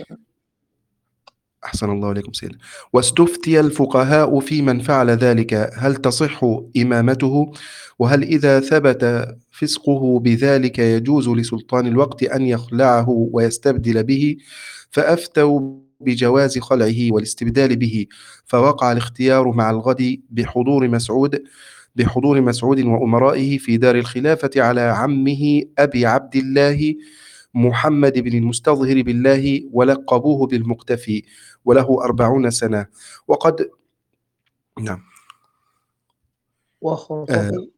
أحسن الله عليكم سيدنا. واستفتي الفقهاء في من فعل ذلك، هل تصح إمامته، وهل إذا ثبت فسقه بذلك يجوز لسلطان الوقت أن يخلعه ويستبدل به، فأفتوا بجواز خلعه والاستبدال به. فوقع الاختيار مع الغد بحضور مسعود بحضور مسعود وأمرائه في دار الخلافة على عمه أبي عبد الله محمد بن المستظهر بالله، ولقبوه بالمقتفي، وله أربعون سنة. وقد نعم وخطب آه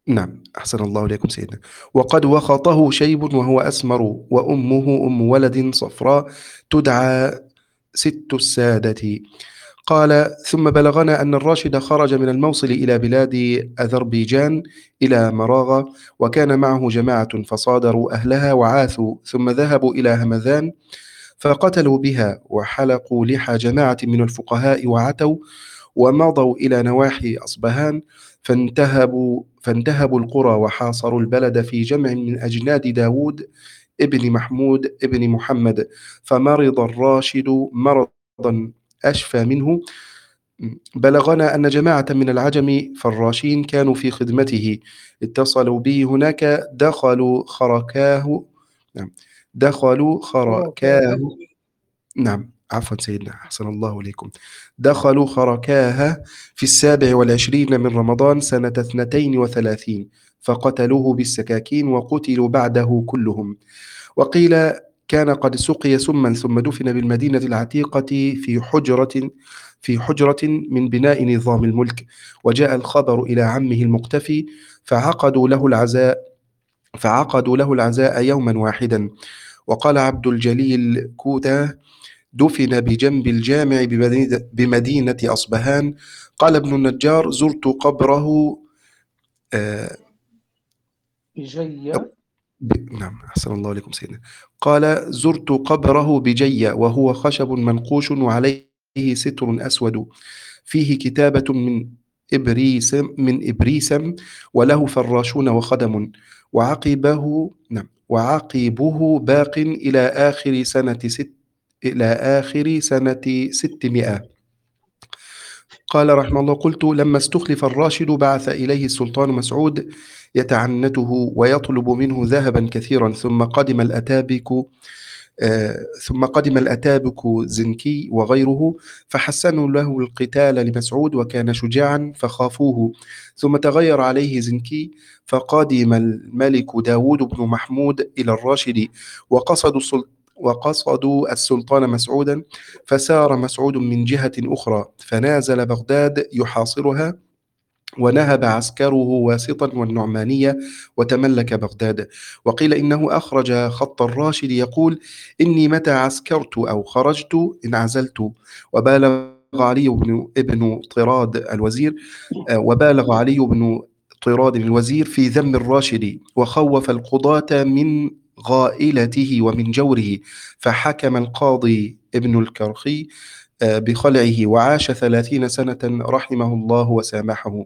نعم، أحسن الله إليكم سيدنا. وقد وخطه شيب وهو أسمر، وأمه أم ولد صفراء تدعى ست السادة. قال: ثم بلغنا أن الراشد خرج من الموصل إلى بلاد أذربيجان إلى مراغة، وكان معه جماعة فصادروا أهلها وعاثوا، ثم ذهبوا إلى همذان فقتلوا بها، وحلقوا لحى جماعة من الفقهاء وعتوا، ومضوا إلى نواحي أصبهان فانتهبوا, فانتهبوا القرى وحاصروا البلد في جمع من أجناد داود ابن محمود ابن محمد، فمرض الراشد مرضا أشفى منه. بلغنا أن جماعة من العجم فراشين كانوا في خدمته اتصلوا به هناك، دخلوا خركاه نعم دخلوا خركاه خرافات. نعم عفوا سيدنا، أحسن الله إليكم. دخلوا خركاها في السابع والعشرين من رمضان سنة اثنتين وثلاثين، فقتلوه بالسكاكين وقتلوا بعده كلهم. وقيل كان قد سقي سما ثم دفن بالمدينة العتيقة في حجرة في حجرة من بناء نظام الملك، وجاء الخبر إلى عمه المقتفي فعقدوا له العزاء فعقدوا له العزاء يوما واحدا. وقال عبد الجليل كوتا: دفن بجنب الجامع بمدينة, بمدينة أصبهان. قال ابن النجار: زرت قبره آه جية. ب... نعم أحسن الله عليكم سيدنا. قال: زرت قبره بجية، وهو خشب منقوش وعليه ستر أسود فيه كتابة من إبريسم من إبريسم، وله فراشون وخدم، وعقبه نعم وعقبه باق إلى آخر سنة ست إلى آخر سنة ستمائة. قال رحمه الله: قلت: لما استخلف الراشد بعث إليه السلطان مسعود يتعنته ويطلب منه ذهبا كثيرا، ثم قدم الأتابك آه، ثم قدم الأتابك زنكي وغيره فحسنوا له القتال لمسعود، وكان شجاعا فخافوه. ثم تغير عليه زنكي فقدم الملك داود بن محمود إلى الراشد، وقصدوا السلطان وقصدوا السلطان مسعودا، فسار مسعود من جهة أخرى فنازل بغداد يحاصرها، ونهب عسكره واسطا والنعمانية وتملك بغداد. وقيل إنه أخرج خط الراشد يقول: إني متى عسكرت أو خرجت انعزلت. وبالغ علي بن ابن طراد الوزير آه، وبالغ علي بن طراد الوزير في ذم الراشد، وخوف القضاة من غائلته ومن جوره، فحكم القاضي ابن الكرخي آه، بخلعه، وعاش ثلاثين سنة رحمه الله وسامحه.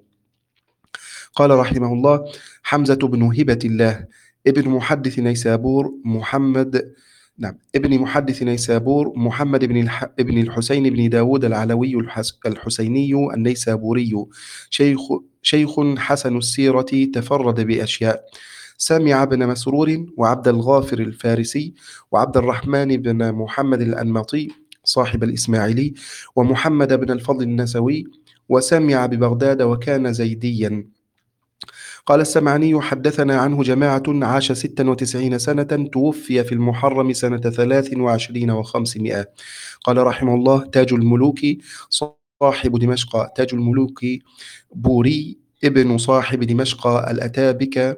قال رحمه الله: حمزة بن هبة الله ابن محدث نيسابور محمد نعم ابن محدث نيسابور محمد بن الح... ابن الحسين بن داود العلوي الحس... الحسيني النيسابوري، شيخ شيخ حسن السيرة، تفرد بأشياء. سمع ابن مسرور وعبد الغافر الفارسي وعبد الرحمن بن محمد الأنماطي صاحب الإسماعيلي ومحمد بن الفضل النسوي، وسمع ببغداد وكان زيديا. قال السمعني: حدثنا عنه جماعة، عاش ستا وتسعين سنة، توفي في المحرم سنة ثلاث وعشرين وخمسمائة. قال رحمه الله: تاج الملوك صاحب دمشق، تاج الملوك بوري ابن صاحب دمشق الأتابك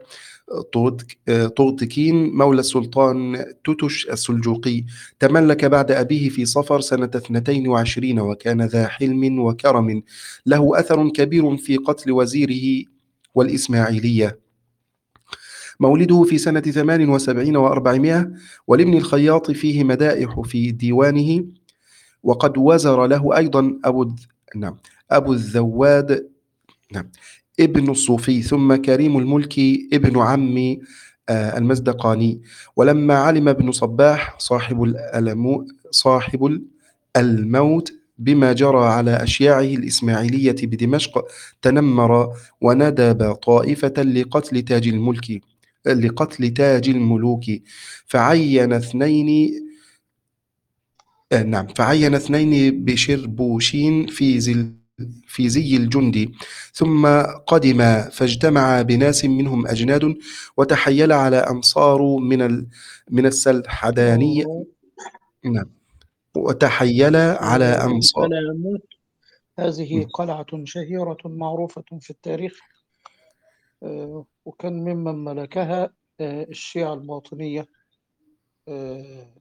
طغتكين مولى السلطان توتش السلجوقي، تملك بعد أبيه في صفر سنة اثنتين وعشرين، وكان ذا حلم وكرم، له أثر كبير في قتل وزيره والإسماعيلية. مولده في سنة ثمان وسبعين وأربعمائة، ولابن الخياط فيه مدائح في ديوانه. وقد وزر له أيضا أبو الذ... نعم أبو الذواد نعم ابن الصوفي، ثم كريم الملك ابن عم آه المزدقاني. ولما علم ابن صباح صاحب الألم صاحب الموت بما جرى على أشياعه الإسماعيلية بدمشق، تنمر وندب طائفة لقتل تاج الملك لقتل تاج الملوك، فعين اثنين آه، نعم فعين اثنين بشربوشين في زي في زي الجندي، ثم قدم فاجتمع بناس منهم أجناد، وتحيل على أنصار من ال من السلحدانية أوه. نعم وتحيل على أنصار سلاموت. هذه قلعة شهيرة معروفة في التاريخ، آه، وكان ممن ملكها آه، الشيعة الباطنية آه،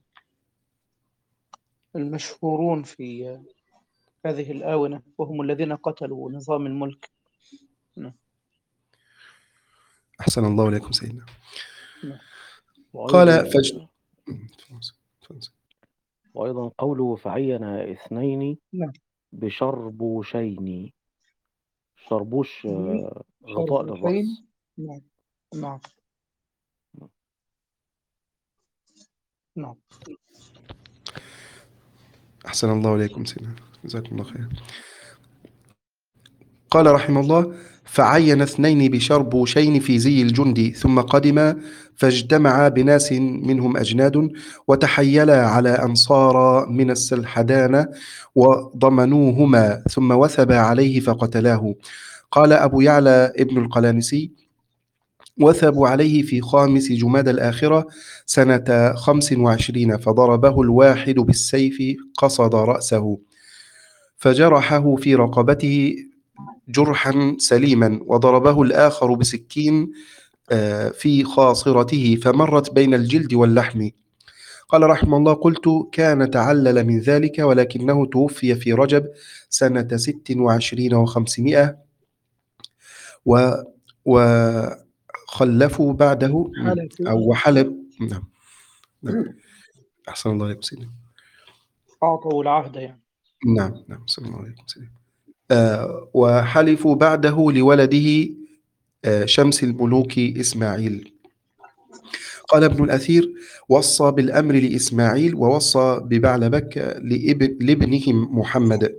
المشهورون في آه، هذه الآونة، وهم الذين قتلوا نظام الملك. نعم. أحسن الله إليكم سيدنا. نعم. قال وأيضا فج... وأيضا قوله فعين اثنين نعم. بشربوشين. شربوش به آه، غطاء شربوشين. للرأس. نعم. نعم. نعم. أحسن الله إليكم سيدنا، جزاكم الله خير. قال رحمه الله فعين اثنين بشربوشين في زي الجند ثم قدما فاجتمعا بناس منهم أجناد وتحيلا على أنصار من السلحدان وضمنوهما ثم وثبا عليه فقتلاه. قال أبو يعلى ابن القلانسي وثبوا عليه في خامس جماد الآخرة سنة خمس وعشرين فضربه الواحد بالسيف قصد رأسه فجرحه في رقبته جرحا سليما وضربه الآخر بسكين آه، في خاصرته فمرت بين الجلد واللحم. قال رحمه الله قلت كان تعلل من ذلك ولكنه توفي في رجب سنة ست وعشرين وخمسمائة و وخلفوا بعده حلفوا. أو وحلب. نعم نعم أحسن الله عليكم سيدنا. أعطوا العهد يعني. نعم نعم أحسن الله عليكم سيدنا. آه وحلفوا بعده لولده آه شمس الملوك إسماعيل. قال ابن الأثير وصى بالأمر لإسماعيل ووصى ببعلبك لابن لابنه محمد.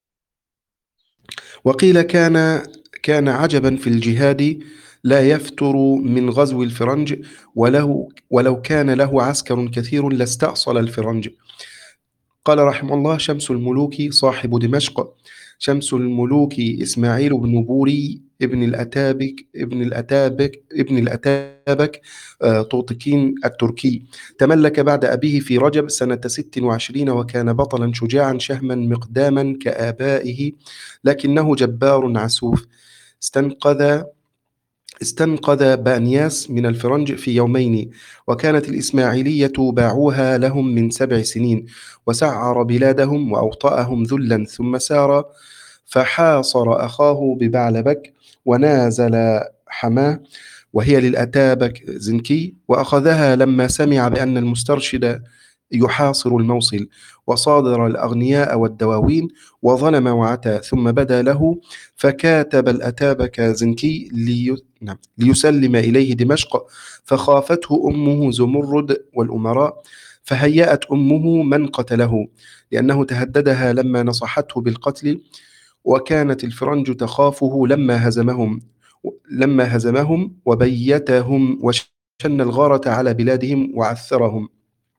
وقيل كان كان عجبا في الجهاد لا يفتر من غزو الفرنج وله ولو كان له عسكر كثير لاستأصل الفرنج. قال رحمه الله شمس الملوك صاحب دمشق شمس الملوك إسماعيل بن بوري ابن الأتابك ابن الأتابك ابن الأتابك آه، طوطكين التركي تملك بعد أبيه في رجب سنة ست وعشرين وكان بطلا شجاعا شهما مقداما كآبائه لكنه جبار عسوف. استنقذ استنقذ بانياس من الفرنج في يومين وكانت الإسماعيلية باعوها لهم من سبع سنين وسعر بلادهم وأوطأهم ذلا ثم سار فحاصر أخاه ببعلبك ونازل حماه وهي للأتابك زنكي وأخذها لما سمع بأن المسترشد يحاصر الموصل وصادر الأغنياء والدواوين وظلم وعتى ثم بدا له فكاتب الأتابك زنكي لي... نعم. ليسلم إليه دمشق فخافته أمه زمرد والأمراء فهيأت أمه من قتله لأنه تهددها لما نصحته بالقتل وكانت الفرنج تخافه لما هزمهم لما هزمهم وبيتهم وشن الغارة على بلادهم وعثرهم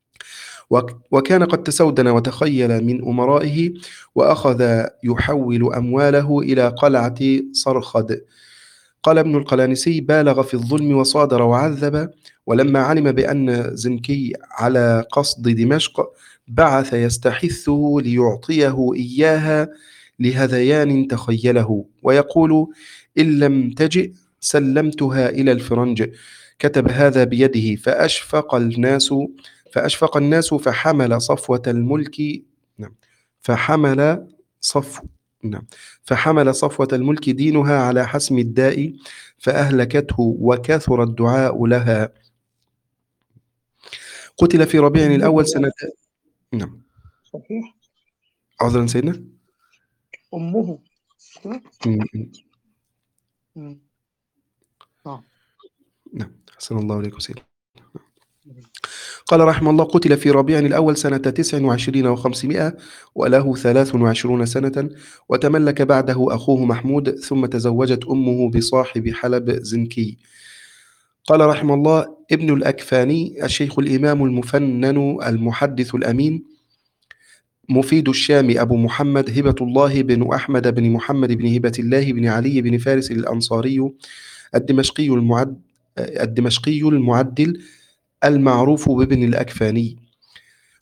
وكان قد تسودن وتخيل من أمرائه وأخذ يحول أمواله إلى قلعة صرخد. قال ابن القلانسي بالغ في الظلم وصادر وعذب ولما علم بأن زنكي على قصد دمشق بعث يستحثه ليعطيه إياها لهذيان تخيله ويقول إن لم تجئ سلمتها إلى الفرنج. كتب هذا بيده فأشفق الناس فأشفق الناس فحمل صفوة الملك نعم فحمل صف نعم فحمل صفوة الملك دينها على حسم الداء فأهلكته وكثر الدعاء لها. قتل في ربيع الأول سنة نعم صحيح. عذرا سيدنا أمه. م- م- مم. آه. نعم أحسن الله عليكم سيدنا. قال رحمه الله قتل في ربيع الأول سنة تسع وعشرين وخمسمائة وله ثلاث وعشرون سنة وتملك بعده أخوه محمود ثم تزوجت أمه بصاحب حلب زنكي. قال رحمه الله ابن الأكفاني الشيخ الإمام المفنن المحدث الأمين مفيد الشام أبو محمد هبة الله بن أحمد بن محمد بن هبة الله بن علي بن فارس الأنصاري الدمشقي المعد الدمشقي المعدل المعروف بابن الأكفاني.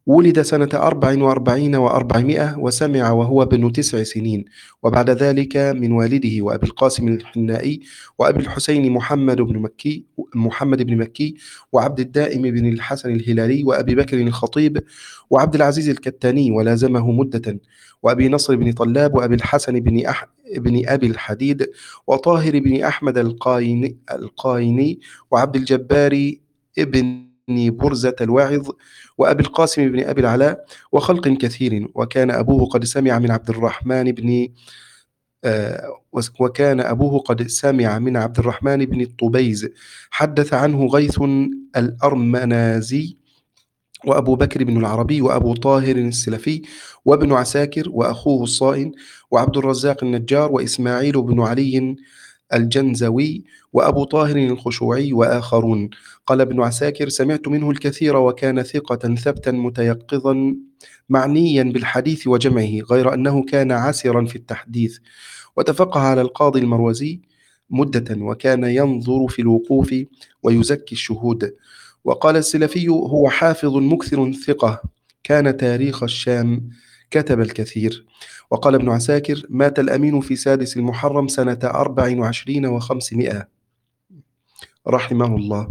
ولد سنة أربع وأربعين وأربعمائة وسمع وهو ابن تسع سنين. وبعد ذلك من والده وأبي القاسم الحنائي وأبي الحسين محمد بن مكي محمد بن مكي وعبد الدائم بن الحسن الهلالي وأبي بكر الخطيب وعبد العزيز الكتاني ولازمه مدة، وأبي نصر بن طلاب وأبي الحسن بن أح بن أبي الحديد وطاهر بن أحمد القايني, القايني وعبد الجبار ابن برزة الواعظ وأبي القاسم بن أبي العلاء وخلق كثير. وكان أبوه قد سمع من عبد الرحمن بن آه وكان أبوه قد سمع من عبد الرحمن بن الطبيز حدث عنه غيث الأرمنازي وأبو بكر بن العربي وأبو طاهر السلفي وابن عساكر وأخوه الصائن وعبد الرزاق النجار وإسماعيل بن علي الجنزوي وأبو طاهر الخشوعي وآخرون. قال ابن عساكر: سمعت منه الكثير وكان ثقة ثبتا متيقظا معنيا بالحديث وجمعه، غير أنه كان عسرا في التحديث، وتفقه على القاضي المروزي مدة، وكان ينظر في الوقوف ويزكي الشهود. وقال السلفي: هو حافظ مكثر ثقة، كان تاريخ الشام، كتب الكثير. وقال ابن عساكر: مات الأمين في سادس المحرم سنة أربع وعشرين وخمسمائة رحمه الله.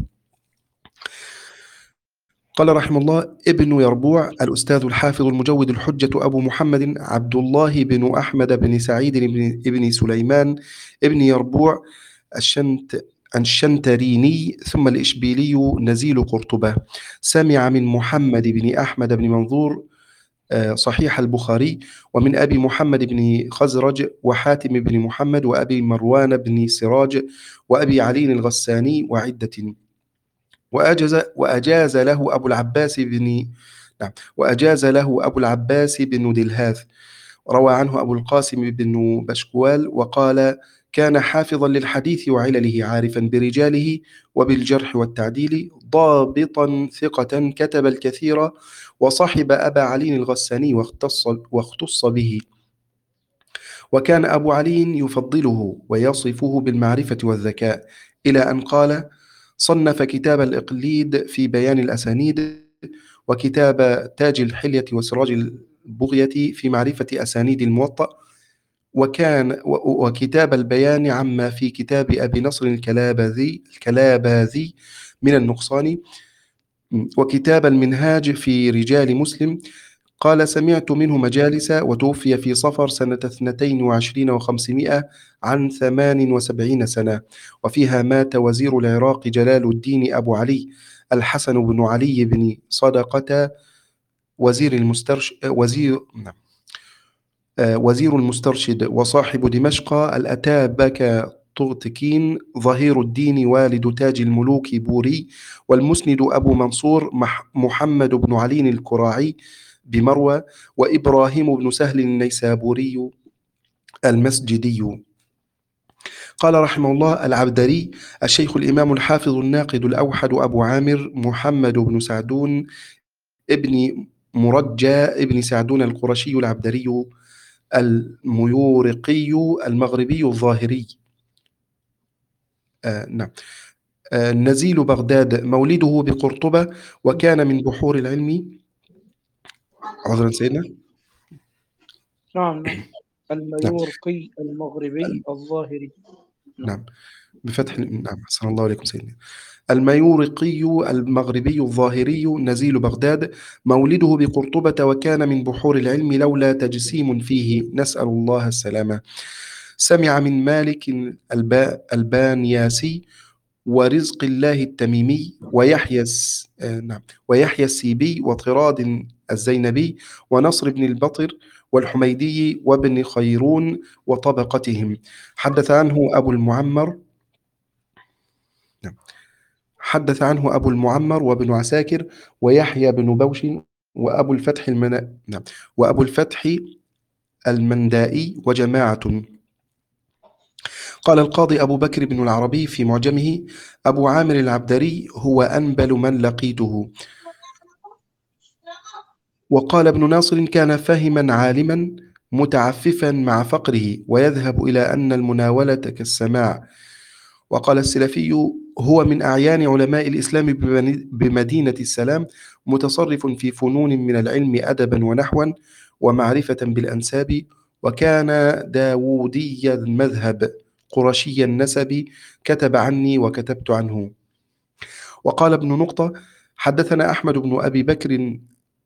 قال رحمه الله: ابن يربوع الأستاذ الحافظ المجود الحجة أبو محمد عبد الله بن أحمد بن سعيد بن, بن سليمان ابن يربوع الشنت الشنتريني ثم الإشبيلي نزيل قرطبة، سمع من محمد بن أحمد بن منظور صحيح البخاري، ومن أبي محمد بن خزرج وحاتم بن محمد وأبي مروان بن سراج وأبي علي الغساني وعدة. وأجاز, وأجاز له أبو العباس بن نعم وأجاز له أبو العباس بن دلهاث. روى عنه أبو القاسم بن بشكوال وقال: كان حافظا للحديث وعلله، عارفا برجاله وبالجرح والتعديل، ضابطا ثقة، كتب الكثير، وصحب أبا علي الغساني واختص, واختص به. وكان أبو علي يفضله ويصفه بالمعرفة والذكاء، إلى أن قال: صنف كتاب الإقليد في بيان الأسانيد، وكتاب تاج الحلية وسراج البغية في معرفة أسانيد الموطأ، وكان وكتاب البيان عما في كتاب أبي نصر الكلاباذي الكلاباذي من النقصان، وكتاب المنهاج في رجال مسلم. قال: سمعت منه مجالس، وتوفي في صفر سنة اثنتين وعشرين وخمسمائة عن ثمان وسبعين سنة، وفيها مات وزير العراق جلال الدين أبو علي الحسن بن علي بن صدقة وزير المسترش وزير نعم وزير المسترشد وصاحب دمشق الأتابك طغتكين ظهير الدين والد تاج الملوك بوري، والمسند أبو منصور محمد بن علي الكراعي بمروى، وإبراهيم بن سهل النيسابوري المسجدي. قال رحمه الله: العبدري الشيخ الإمام الحافظ الناقد الأوحد أبو عامر محمد بن سعدون ابن مرجى ابن سعدون القرشي العبدري الميورقي المغربي الظاهري آه نعم آه نزيل بغداد، مولده بقرطبة، وكان من بحور العلم. عذرا سيدنا. نعم نعم الميورقي المغربي الظاهري. نعم بفتح نعم أحسن الله عليكم سيدنا. الميورقي المغربي الظاهري نزيل بغداد، مولده بقرطبة، وكان من بحور العلم لولا تجسيم فيه، نسأل الله السلامة. سمع من مالك البانياسي ورزق الله التميمي ويحيى آه نعم ويحيى السيبي وطراد الزينبي ونصر بن البطر والحميدي وابن خيرون وطبقتهم. حدث عنه أبو المعمر نعم حدث عنه أبو المعمر وابن عساكر ويحيى بن بوش وأبو الفتح المنا... نعم وأبو الفتح المندائي وجماعة. قال القاضي أبو بكر بن العربي في معجمه: أبو عامر العبدري هو أنبل من لقيته. وقال ابن ناصر: كان فهما عالما متعففا مع فقره، ويذهب إلى أن المناولة كالسماع. وقال السلفي: هو من أعيان علماء الإسلام بمدينة السلام، متصرف في فنون من العلم أدبا ونحوا ومعرفة بالأنساب، وكان داودي المذهب قرشي النسب، كتب عني وكتبت عنه. وقال ابن نقطة: حدثنا أحمد بن أبي بكر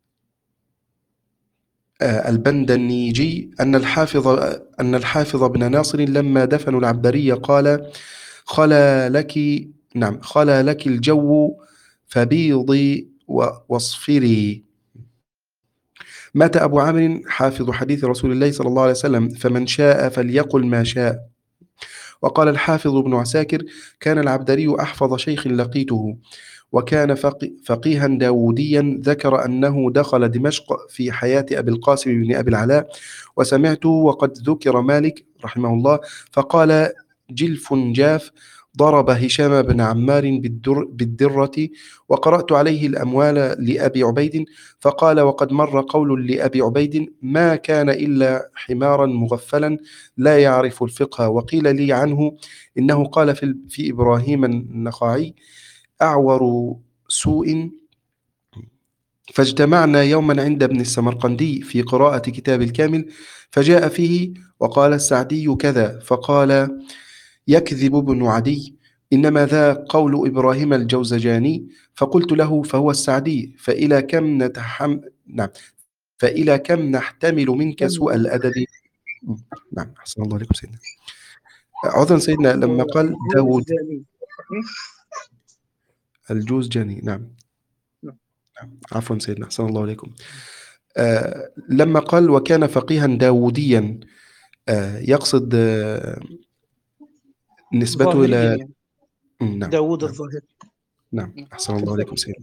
آه، البندنيجي أن الحافظ أن الحافظ بن ناصر لما دفنوا العبدري قال: خلا لك نعم خلا لك الجو فبيضي و- واصفري. مات أبو عامر حافظ حديث رسول الله صلى الله عليه وسلم، فمن شاء فليقل ما شاء. وقال الحافظ بن عساكر: كان العبدري أحفظ شيخ لقيته، وكان فقي- فقيها داوديا، ذكر أنه دخل دمشق في حياة أبي القاسم بن أبي العلاء، وسمعته وقد ذكر مالك رحمه الله، فقال: جلف جاف ضرب هشام بن عمار بالدر بالدرة، وقرأت عليه الأموال لأبي عبيد، فقال: وقد مر قول لأبي عبيد: ما كان إلا حمارا مغفلا لا يعرف الفقه. وقيل لي عنه إنه قال في, في إبراهيم النخعي: أعور سوء. فاجتمعنا يوما عند ابن السمرقندي في قراءة كتاب الكامل، فجاء فيه وقال السعدي كذا، فقال: يكذب ابن عدي، إنما ذا قول إبراهيم الجوزجاني. فقلت له: فهو السعدي، فإلى كم نتحم نعم فإلى كم نحتمل منك سوء الأدب. نعم، أحسن الله عليكم سيدنا. عذرا سيدنا، لما قال داود الجوزجاني صحيح؟ الجوزجاني، نعم نعم. عفوا سيدنا، أحسن الله عليكم. آه لما قال وكان فقيها داوديا، آه يقصد آه نسبته ظاهريا إلى يعني مم، نعم داوود نعم الظاهري. نعم نعم. أحسن الله تفضل. عليكم سيدنا.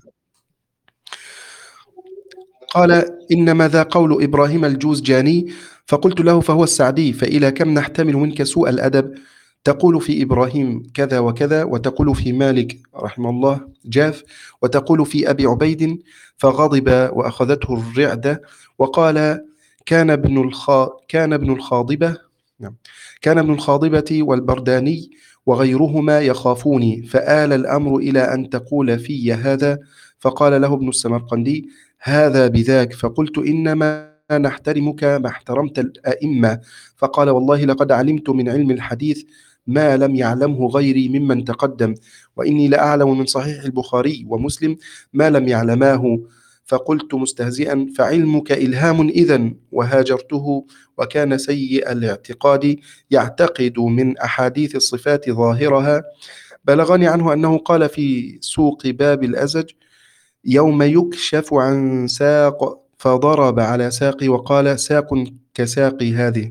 قال: إنما ذا قول إبراهيم الجوزجاني. فقلت له: فهو السعدي، فإلى كم نحتمل منك سوء الأدب؟ تقول في إبراهيم كذا وكذا، وتقول في مالك رحمه الله جاف، وتقول في أبي عبيد. فغضب وأخذته الرعدة، وقال: كان ابن الخا كان ابن الخاضبة نعم كان ابن الخاضبة والبرداني وغيرهما يخافوني، فآل الأمر إلى أن تقول في هذا. فقال له ابن السمرقندي: هذا بذاك. فقلت: إنما نحترمك ما احترمت الأئمة. فقال: والله لقد علمت من علم الحديث ما لم يعلمه غيري ممن تقدم، وإني لأعلم من صحيح البخاري ومسلم ما لم يعلماه. فقلت مستهزئا: فعلمك إلهام إذن. وهاجرته، وكان سيء الاعتقاد، يعتقد من أحاديث الصفات ظاهرها. بلغني عنه أنه قال في سوق باب الأزج: يوم يكشف عن ساق، فضرب على ساقي وقال: ساق كساق هذه.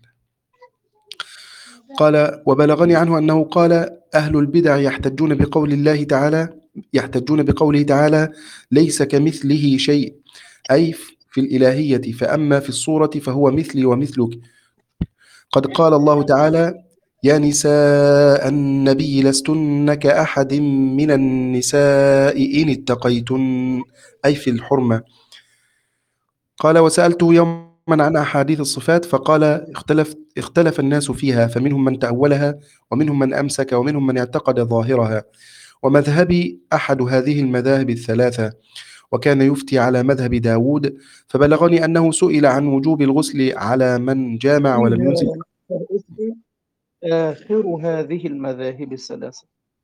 قال: وبلغني عنه أنه قال: أهل البدع يحتجون بقول الله تعالى يحتجون بقوله تعالى: ليس كمثله شيء، أي في الإلهية، فأما في الصورة فهو مثلي ومثلك. قد قال الله تعالى: يا نساء النبي لستن كأحد من النساء إن اتقيتن، أي في الحرمة. قال: وسألته يوما عن أحاديث الصفات، فقال: اختلف, اختلف الناس فيها، فمنهم من تأولها، ومنهم من أمسك، ومنهم من اعتقد ظاهرها، ومذهبي أحد هذه المذاهب الثلاثة، وكان يفتي على مذهب داود. فبلغني أنه سئل عن وجوب الغسل على من جامع ولم ينزل. فيها آخر هذه المذاهب الثلاثة.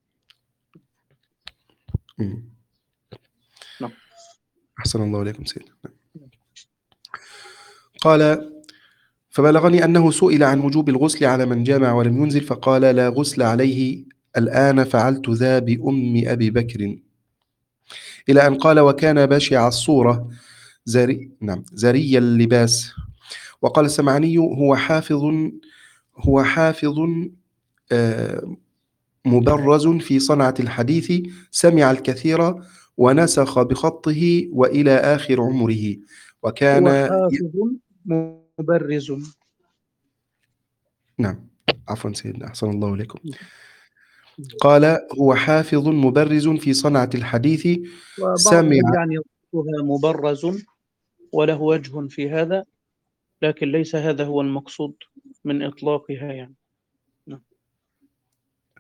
مم. نعم. أحسن الله عليكم سيدنا. قال: فبلغني أنه سئل عن وجوب الغسل على من جامع ولم ينزل، فقال: لا غسل عليه الآن، فعلت ذا بأم أبي بكر. إلى أن قال: وكان بشع الصورة، زري نعم زري اللباس. وقال السمعاني: هو حافظ هو حافظ آه، مبرز في صنعة الحديث، سمع الكثير ونسخ بخطه وإلى آخر عمره، وكان هو حافظ مبرز. نعم عفوا سيدنا، أحسن الله إليكم. قال: هو حافظ مبرز في صنعة الحديث، سمع وبعضهم يعني يصفها مبرز وله وجه في هذا، لكن ليس هذا هو المقصود من إطلاقها يعني. نعم.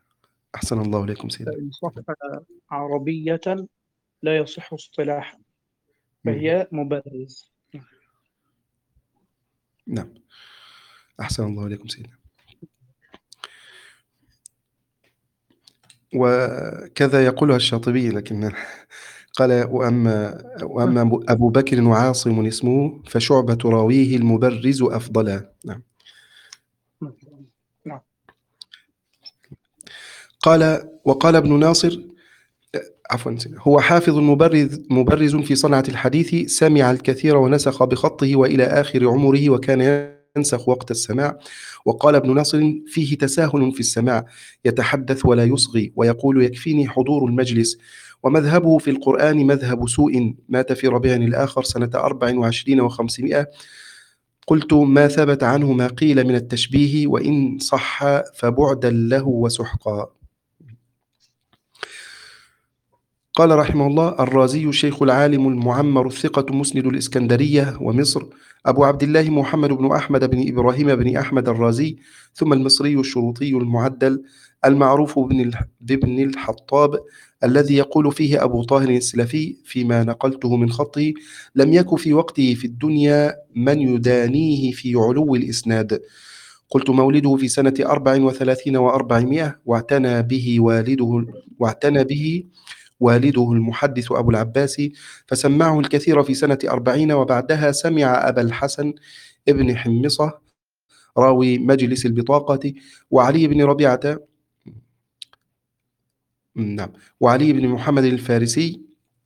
أحسن الله إليكم سيدنا. فإن صح عربية لا يصح اصطلاحا. فهي مبرز. نعم. أحسن الله إليكم سيدنا. وكذا يقولها الشاطبي، لكن قال: وأما, وأما أبو بكر وعاصم اسمه فشعبة راويه المبرز أفضلا. نعم. نعم. قال وقال ابن ناصر عفوا هو حافظ مبرز, مبرز في صنعة الحديث، سمع الكثير ونسخ بخطه وإلى آخر عمره، وكان ينسخ وقت السماع. وقال ابن ناصر: فيه تساهل في السماع، يتحدث ولا يصغي، ويقول: يكفيني حضور المجلس. ومذهبه في القرآن مذهب سوء، مات في ربيع الآخر سنة أربع وعشرين وخمسمائة. قلت: ما ثبت عنه ما قيل من التشبيه، وإن صح فبعدا له وسحقا. قال رحمه الله: الرازي الشيخ العالم المعمر الثقة مسند الإسكندرية ومصر، أبو عبد الله محمد بن أحمد بن إبراهيم بن أحمد الرازي، ثم المصري الشروطي المعدل المعروف بابن الحطاب، الذي يقول فيه أبو طاهر السلفي فيما نقلته من خطه: لم يك في وقته في الدنيا من يدانيه في علو الإسناد. قلت: مولده في سنة أربع وثلاثين وأربعمائة، واعتنى به والده واعتنى به والده المحدث أبو العباس، فسمعه الكثير في سنة أربعين، وبعدها سمع أبا الحسن ابن حمصة راوي مجلس البطاقة، وعلي بن ربيعة نعم وعلي بن محمد الفارسي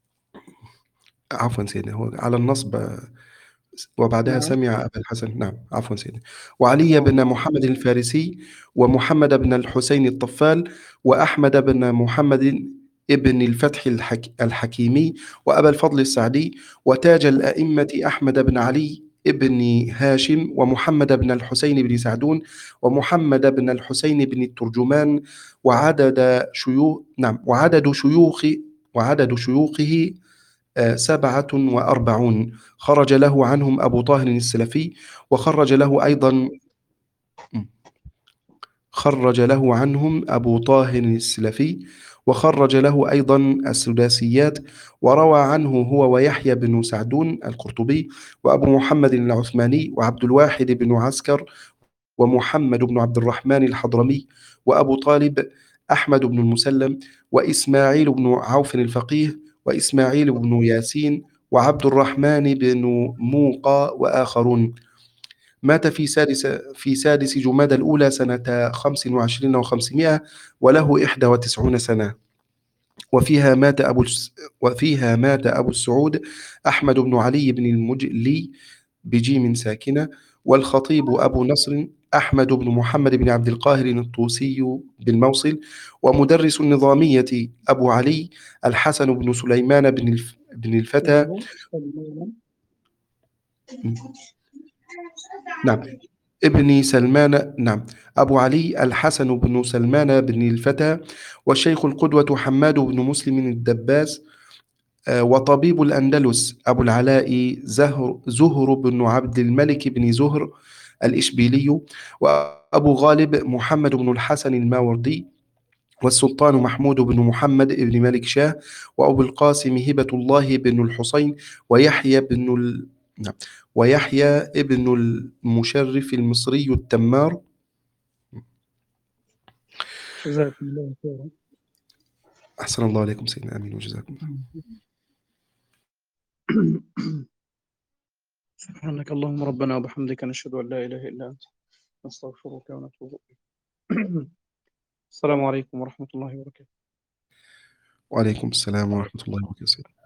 عفوا سيدنا، هو على النصب، وبعدها نعم. سمع أبا الحسن نعم عفوا سيدنا وعلي بن محمد الفارسي، ومحمد بن الحسين الطفال، وأحمد بن محمد ابن الفتح الحك... الحكيمي، وأبا الفضل السعدي، وتاج الأئمة أحمد بن علي ابن هاشم، ومحمد بن الحسين بن سعدون، ومحمد بن الحسين بن الترجمان، وعدد شيوخ نعم وعدد شيوخ وعدد شيوخه آه، سبعة وأربعون. خرج له عنهم أبو طاهر السلفي، وخرج له أيضا خرج له عنهم أبو طاهر السلفي وخرج له أيضا السداسيات، وروى عنه هو ويحيى بن سعدون القرطبي، وأبو محمد العثماني، وعبد الواحد بن عسكر، ومحمد بن عبد الرحمن الحضرمي، وأبو طالب أحمد بن المسلم، وإسماعيل بن عوف الفقيه، وإسماعيل بن ياسين، وعبد الرحمن بن موقى، وآخرون. مات في سادس في سادس جمادى الأولى سنة خمس وعشرين وخمسمائة، وله إحدى وتسعون سنة. وفيها مات أبو الس... وفيها مات أبو السعود أحمد بن علي بن المجلي بجيم ساكنة، والخطيب أبو نصر أحمد بن محمد بن عبد القاهر الطوسي بالموصل، ومدرس النظامية أبو علي الحسن بن سليمان بن الف... بن الفتى نعم ابن سلمان نعم أبو علي الحسن بن سلمان بن الفتى، والشيخ القدوة حماد بن مسلم الدباس، آه، وطبيب الأندلس أبو العلاء زهر, زهر بن عبد الملك بن زهر الإشبيلي، وأبو غالب محمد بن الحسن الماوردي، والسلطان محمود بن محمد بن ملك شاه، وأبو القاسم هبة الله بن الحسين، ويحيى بن ال... نعم ويحيى ابن المشرف المصري التمار. جزاكم الله خيرا. أحسن الله عليكم سيدنا، آمين وجزاكم. سبحانك اللهم ربنا وبحمدك، نشهد أن لا إله إلا أنت، نستغفرك ونتوب إليك. السلام عليكم ورحمة الله وبركاته. وعليكم السلام ورحمة الله وبركاته.